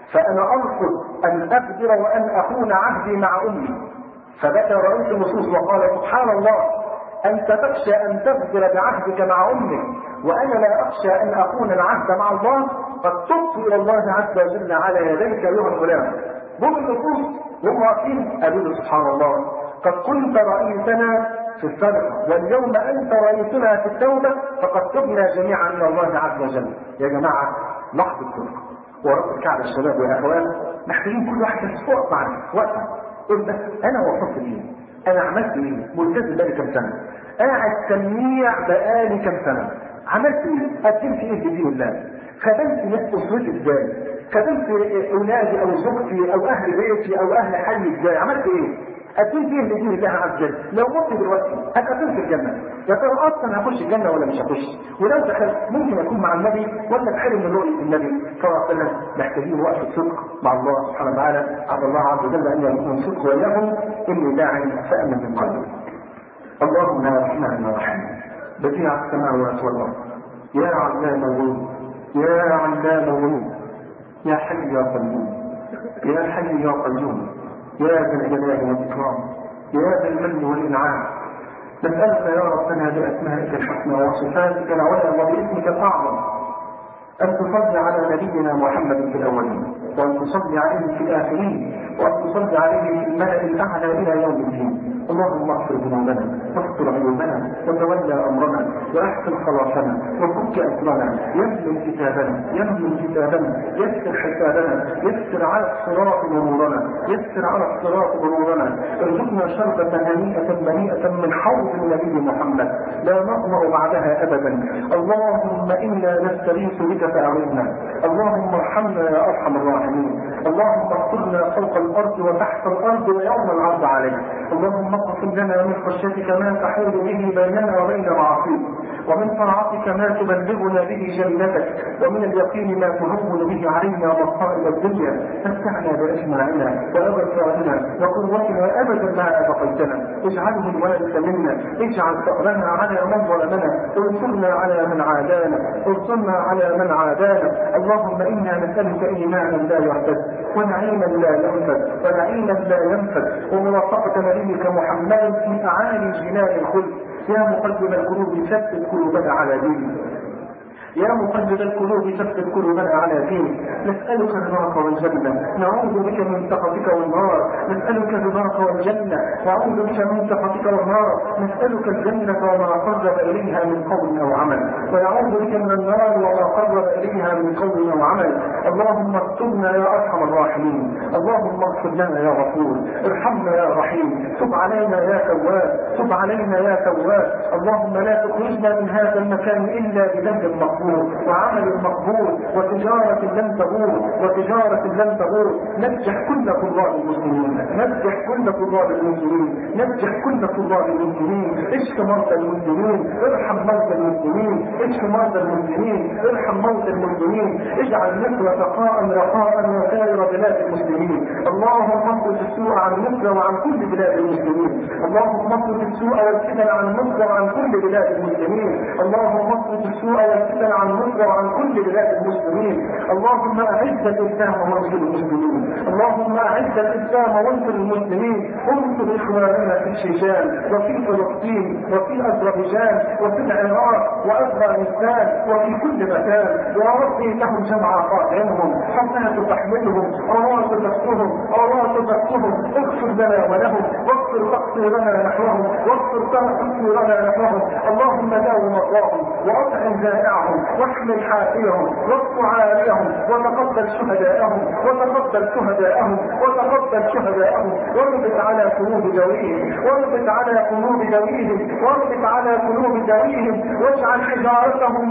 فأنا أرفض أن أقدر وأن أخون عهدي مع أمي. فبكى رئيس اللصوص وقال سبحان الله، أنت تخشى أن تغدر بعهدك مع أمك وأنا لا أخشى أن أخون العهد مع الله. قد تبت إلى الله عز وجل على يديك أيها الغلام. هم اللصوص وهم واقفين قالوا له سبحان الله، قد كنت رئيسنا في السرقة واليوم أنت رئيسنا في التوبة، فقد تبنا جميعا إلى الله عز وجل. يا جماعة لحظة صدق ورب الكعبة الشباب والأخوان محتاجين كل واحد يسوق معنا وقتها. قل بس أنا وصلت ليه؟ أنا عملت إيه؟ ملتزم بقالي كم سنة؟ قاعد سميع بقالي كم سنة؟ عملت إيه؟ قدمت إيه في دين الله؟ خدمت ناس أسرتي إزاي؟ خدمت أولادي أو زوجتي أو أهل بيتي أو أهل حي إزاي؟ عملت إيه؟ قدمت إيه لدين الله عز وجل؟ لو مت دلوقتي هتقدم في الجنة، يا ترى أصلا هخش الجنة ولا مش هخش؟ ولو دخلت ممكن أكون مع النبي ولا بحرم من رؤية النبي صلى الله عليه وسلم. محتاجين وقت صدق مع الله سبحانه وتعالى. عبد الله عز وجل أن يكون صدق ويهم إني داعي فأمن من قلبي. اللهم يا رحمن يا رحيم بديع السماوات والأرض يا علام الغيوب يا علام الغيوب يا حي يا قيوم يا حي يا قيوم يا ذا الجلال والإكرام يا ذا المن والإنعام. نسألك يا ربنا بأسمائك الحسنى وصفاتك العلى وباسمك الأعظم أن تصلي على نبينا محمد في الأولين وأن تصلي عليه في الآخرين وأن تصلي عليه في الملأ الأعلى إلى يوم الدين. اللهم اغفر ذنوبنا واستر عيوبنا وتولى أمرنا وأحسن خلاصنا وفك أسرنا يمن كتابنا يمن كتابنا يسر حسابنا يسر على الصراط مرورنا يسر على الصراط مرورنا. ارزقنا شربة هنيئة منيئة من حوض النبي محمد لا نطمع بعدها أبدا. اللهم إنا نستغيث بك فأعوذنا. اللهم ارحمنا يا أرحم الراحمين. اللهم اغفرنا فوق الأرض وتحت الأرض ويوم العرض عليك. اللهم اقسم لنا من خشيتك ما تحول به بيننا وبين معاصيك ومن طاعتك ما تبلغنا به جنتك ومن اليقين ما تهون به علينا مصائب الدنيا. متعنا بأجمعنا وأبصارنا وقوتنا أبدا ما أبقيتنا. اجعله الوارث منا اجعل ثأرنا على من ظلمنا انصرنا على من عادانا انصرنا على من عادانا. اللهم إنا نسألك إيمانا لا يرتد ونعيما لا ينفد ونعيما لا ينفد وموافقة نبيك محمد في أعالي جنان الخلد. يا مقلب القلوب ثبت قلوبنا على دينك يا مقلب القلوب ثبت قلوبنا على دينك. نسألك رضاك والجنة نعوذ بك من سخطك والنار. نسألك رضاك والجنة نعوذ بك من سخطك والنار. نسألك الجنة وما قرب إليها من قول أو عمل ونعوذ بك من النار وما قرب إليها من قول أو عمل. اللهم استرنا يا أرحم الراحمين. اللهم اغفر لنا يا غفور ارحمنا يا رحيم. تب علينا يا تواب تب علينا يا تواب. اللهم لا تخرجنا من هذا المكان إلا بذنب مقبول وعمل مقبول وتجارة لن تغور وتجارة لن تغور. نجح كل طلاب المسلمين نجح كل طلاب المسلمين نجح كل طلاب المسلمين. اشف مرضى المسلمين ارحم مرضى المسلمين اشف مرضى المسلمين ارحم موتى المسلمين. اجعل مصر رخاء رخاء وسائر بلاد المسلمين. اللهم اصرف السوء عن مصر وعن كل بلاد المسلمين. اللهم اصرف السوء والفتن عن مصر وعن كل بلاد المسلمين. اللهم اصرف السوء والفتن عن مصر وعن كل بلاد المسلمين. اللهم اعز الاسلام وانصر المسلمين. اللهم اعز الاسلام وانصر المسلمين. انصر اخواننا في الشيشان وفي فلسطين وفي اذربيجان وفي العراق وافغانستان وفي كل مكان. يا رب انهم جمع قائمهم حتى تحملهم اراك تفتهم اراك تفتهم. اغفر لنا ولهم واغفر تقصيرنا نحوهم واغفر تقصيرنا نحوهم. اللهم داو مرضاهم واطعم جائعهم واحمل حافيهم واقص عاريهم وتقبل شهداءهم وتقبل شهداءهم وتقبل شهداءهم. واربط على قلوب ذويهم واربط على قلوب ذويهم واربط على قلوب ذويهم واجعل حجارتهم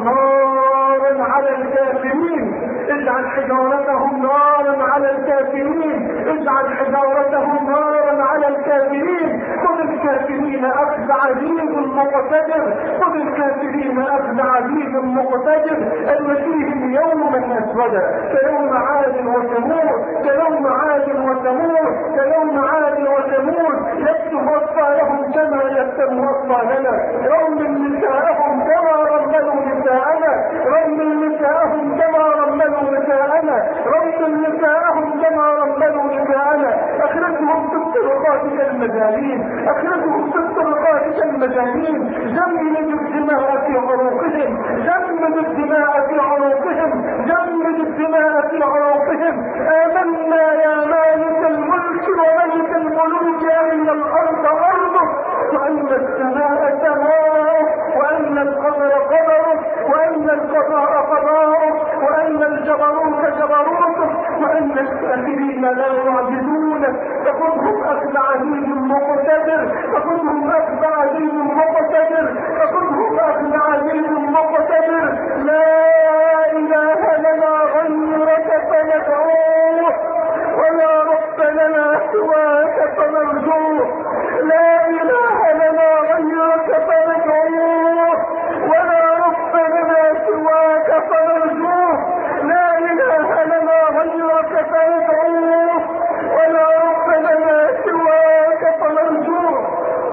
نارا على الكافرين. اجعل حجارتهم نارا على الكافرين. اجعل حجارتهم نارا على الكافرين. خذ الكافرين اخذ عزيز مقتدر خذ الكافرين اخذ عزيز مقتدر. المسيح يوما اسودا كيوم عاد وثمود كيوم عاد وثمود كيوم عاد وثمود. يكتب اطفالهم كما يكتب اطفالنا. رمل نساءهم كما رملوا نساءنا. رمل نساءهم كما رملوا نساءنا. رمل نساءهم كالمجانين، اخرجهم في الطرقات كالمجانين، جمدوا الدماء في عروقهم، جمدوا الدماء في عروقهم، جمدوا الدماء في عروقهم. آمنا يا مالك الملك وملك الملوك أن الأرض أرضه، وأن السماء سماؤه، وأن القدر قدره، وأن القضاء قضاؤه، وأن الجبروت جبروته، وأن الكافرين لا يعجزونك. فخذهم أخذ عزيز مقتدر، فخذهم أخذ عزيز مقتدر، فخذهم أخذ عزيز مقتدر. لا إله لنا غيرك فندعوه، ولا رب لنا سواك فنرجوه. لا إله لنا غيرك فندعوه، ولا رب لنا سواك فنرجوه. لا إله لنا غيرك فندعوه، ولا رب لنا سواك فنرجوه.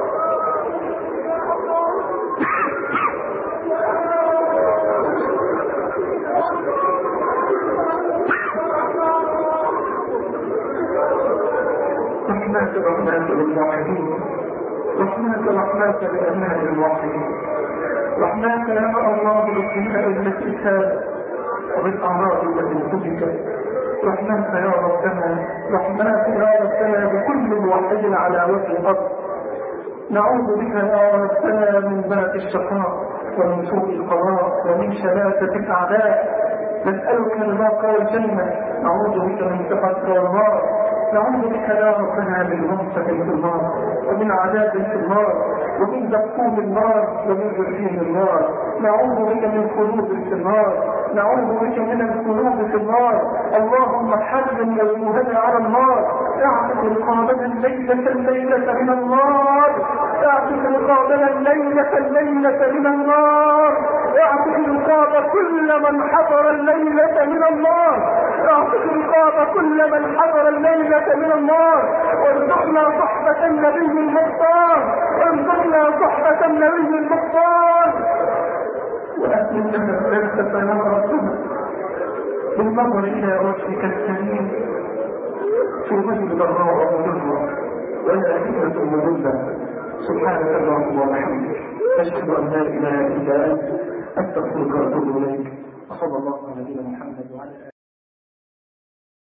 رحمات رحمات للموحدين، رحمات رحمات لأبناء الموحدين، رحمات يا الله بالدماء التي سالت وبالأعراض التي سفكت، رحمات يا ربنا، رحمات يا ربنا بكل موحد على وجه الأرض. نعوذ بك يا ربنا من بلد الشقاء ومن سوء القضاء ومن شماتة الأعداء. نسألك الباقى والجنة، نعوذ بك من سخطك والنار، نعوذ بك يا ربنا من غمسة في النار، ومن عذاب في النار، ومن زقوم النار، ومن جحيم النار. نعوذ بك من خلود في النار، نعوذ بك من الخلود في النار. اللهم حرم وجوهنا على النار، اعتق رقابنا الليلة الليلة من النار، اعتق رقابنا الليلة الليلة من النار، اعتق رقاب كل من حضر الليلة من النار، اعتق رقاب كل من حضر الليلة من النار. وارزقنا صحبة النبي المختار، وارزقنا صحبة النبي المختار. وأسلم لنا الفلسفة يا ربنا بالنظر إلى وجهك الكريم في وجه ضراء ومضرة ولا فتنة مضلة. سبحانك اللهم وبحمدك، أشهد أن لا إله إلا أنت، أستغفرك وأتوب إليك. وصلى الله على نبينا محمد وعلى آله.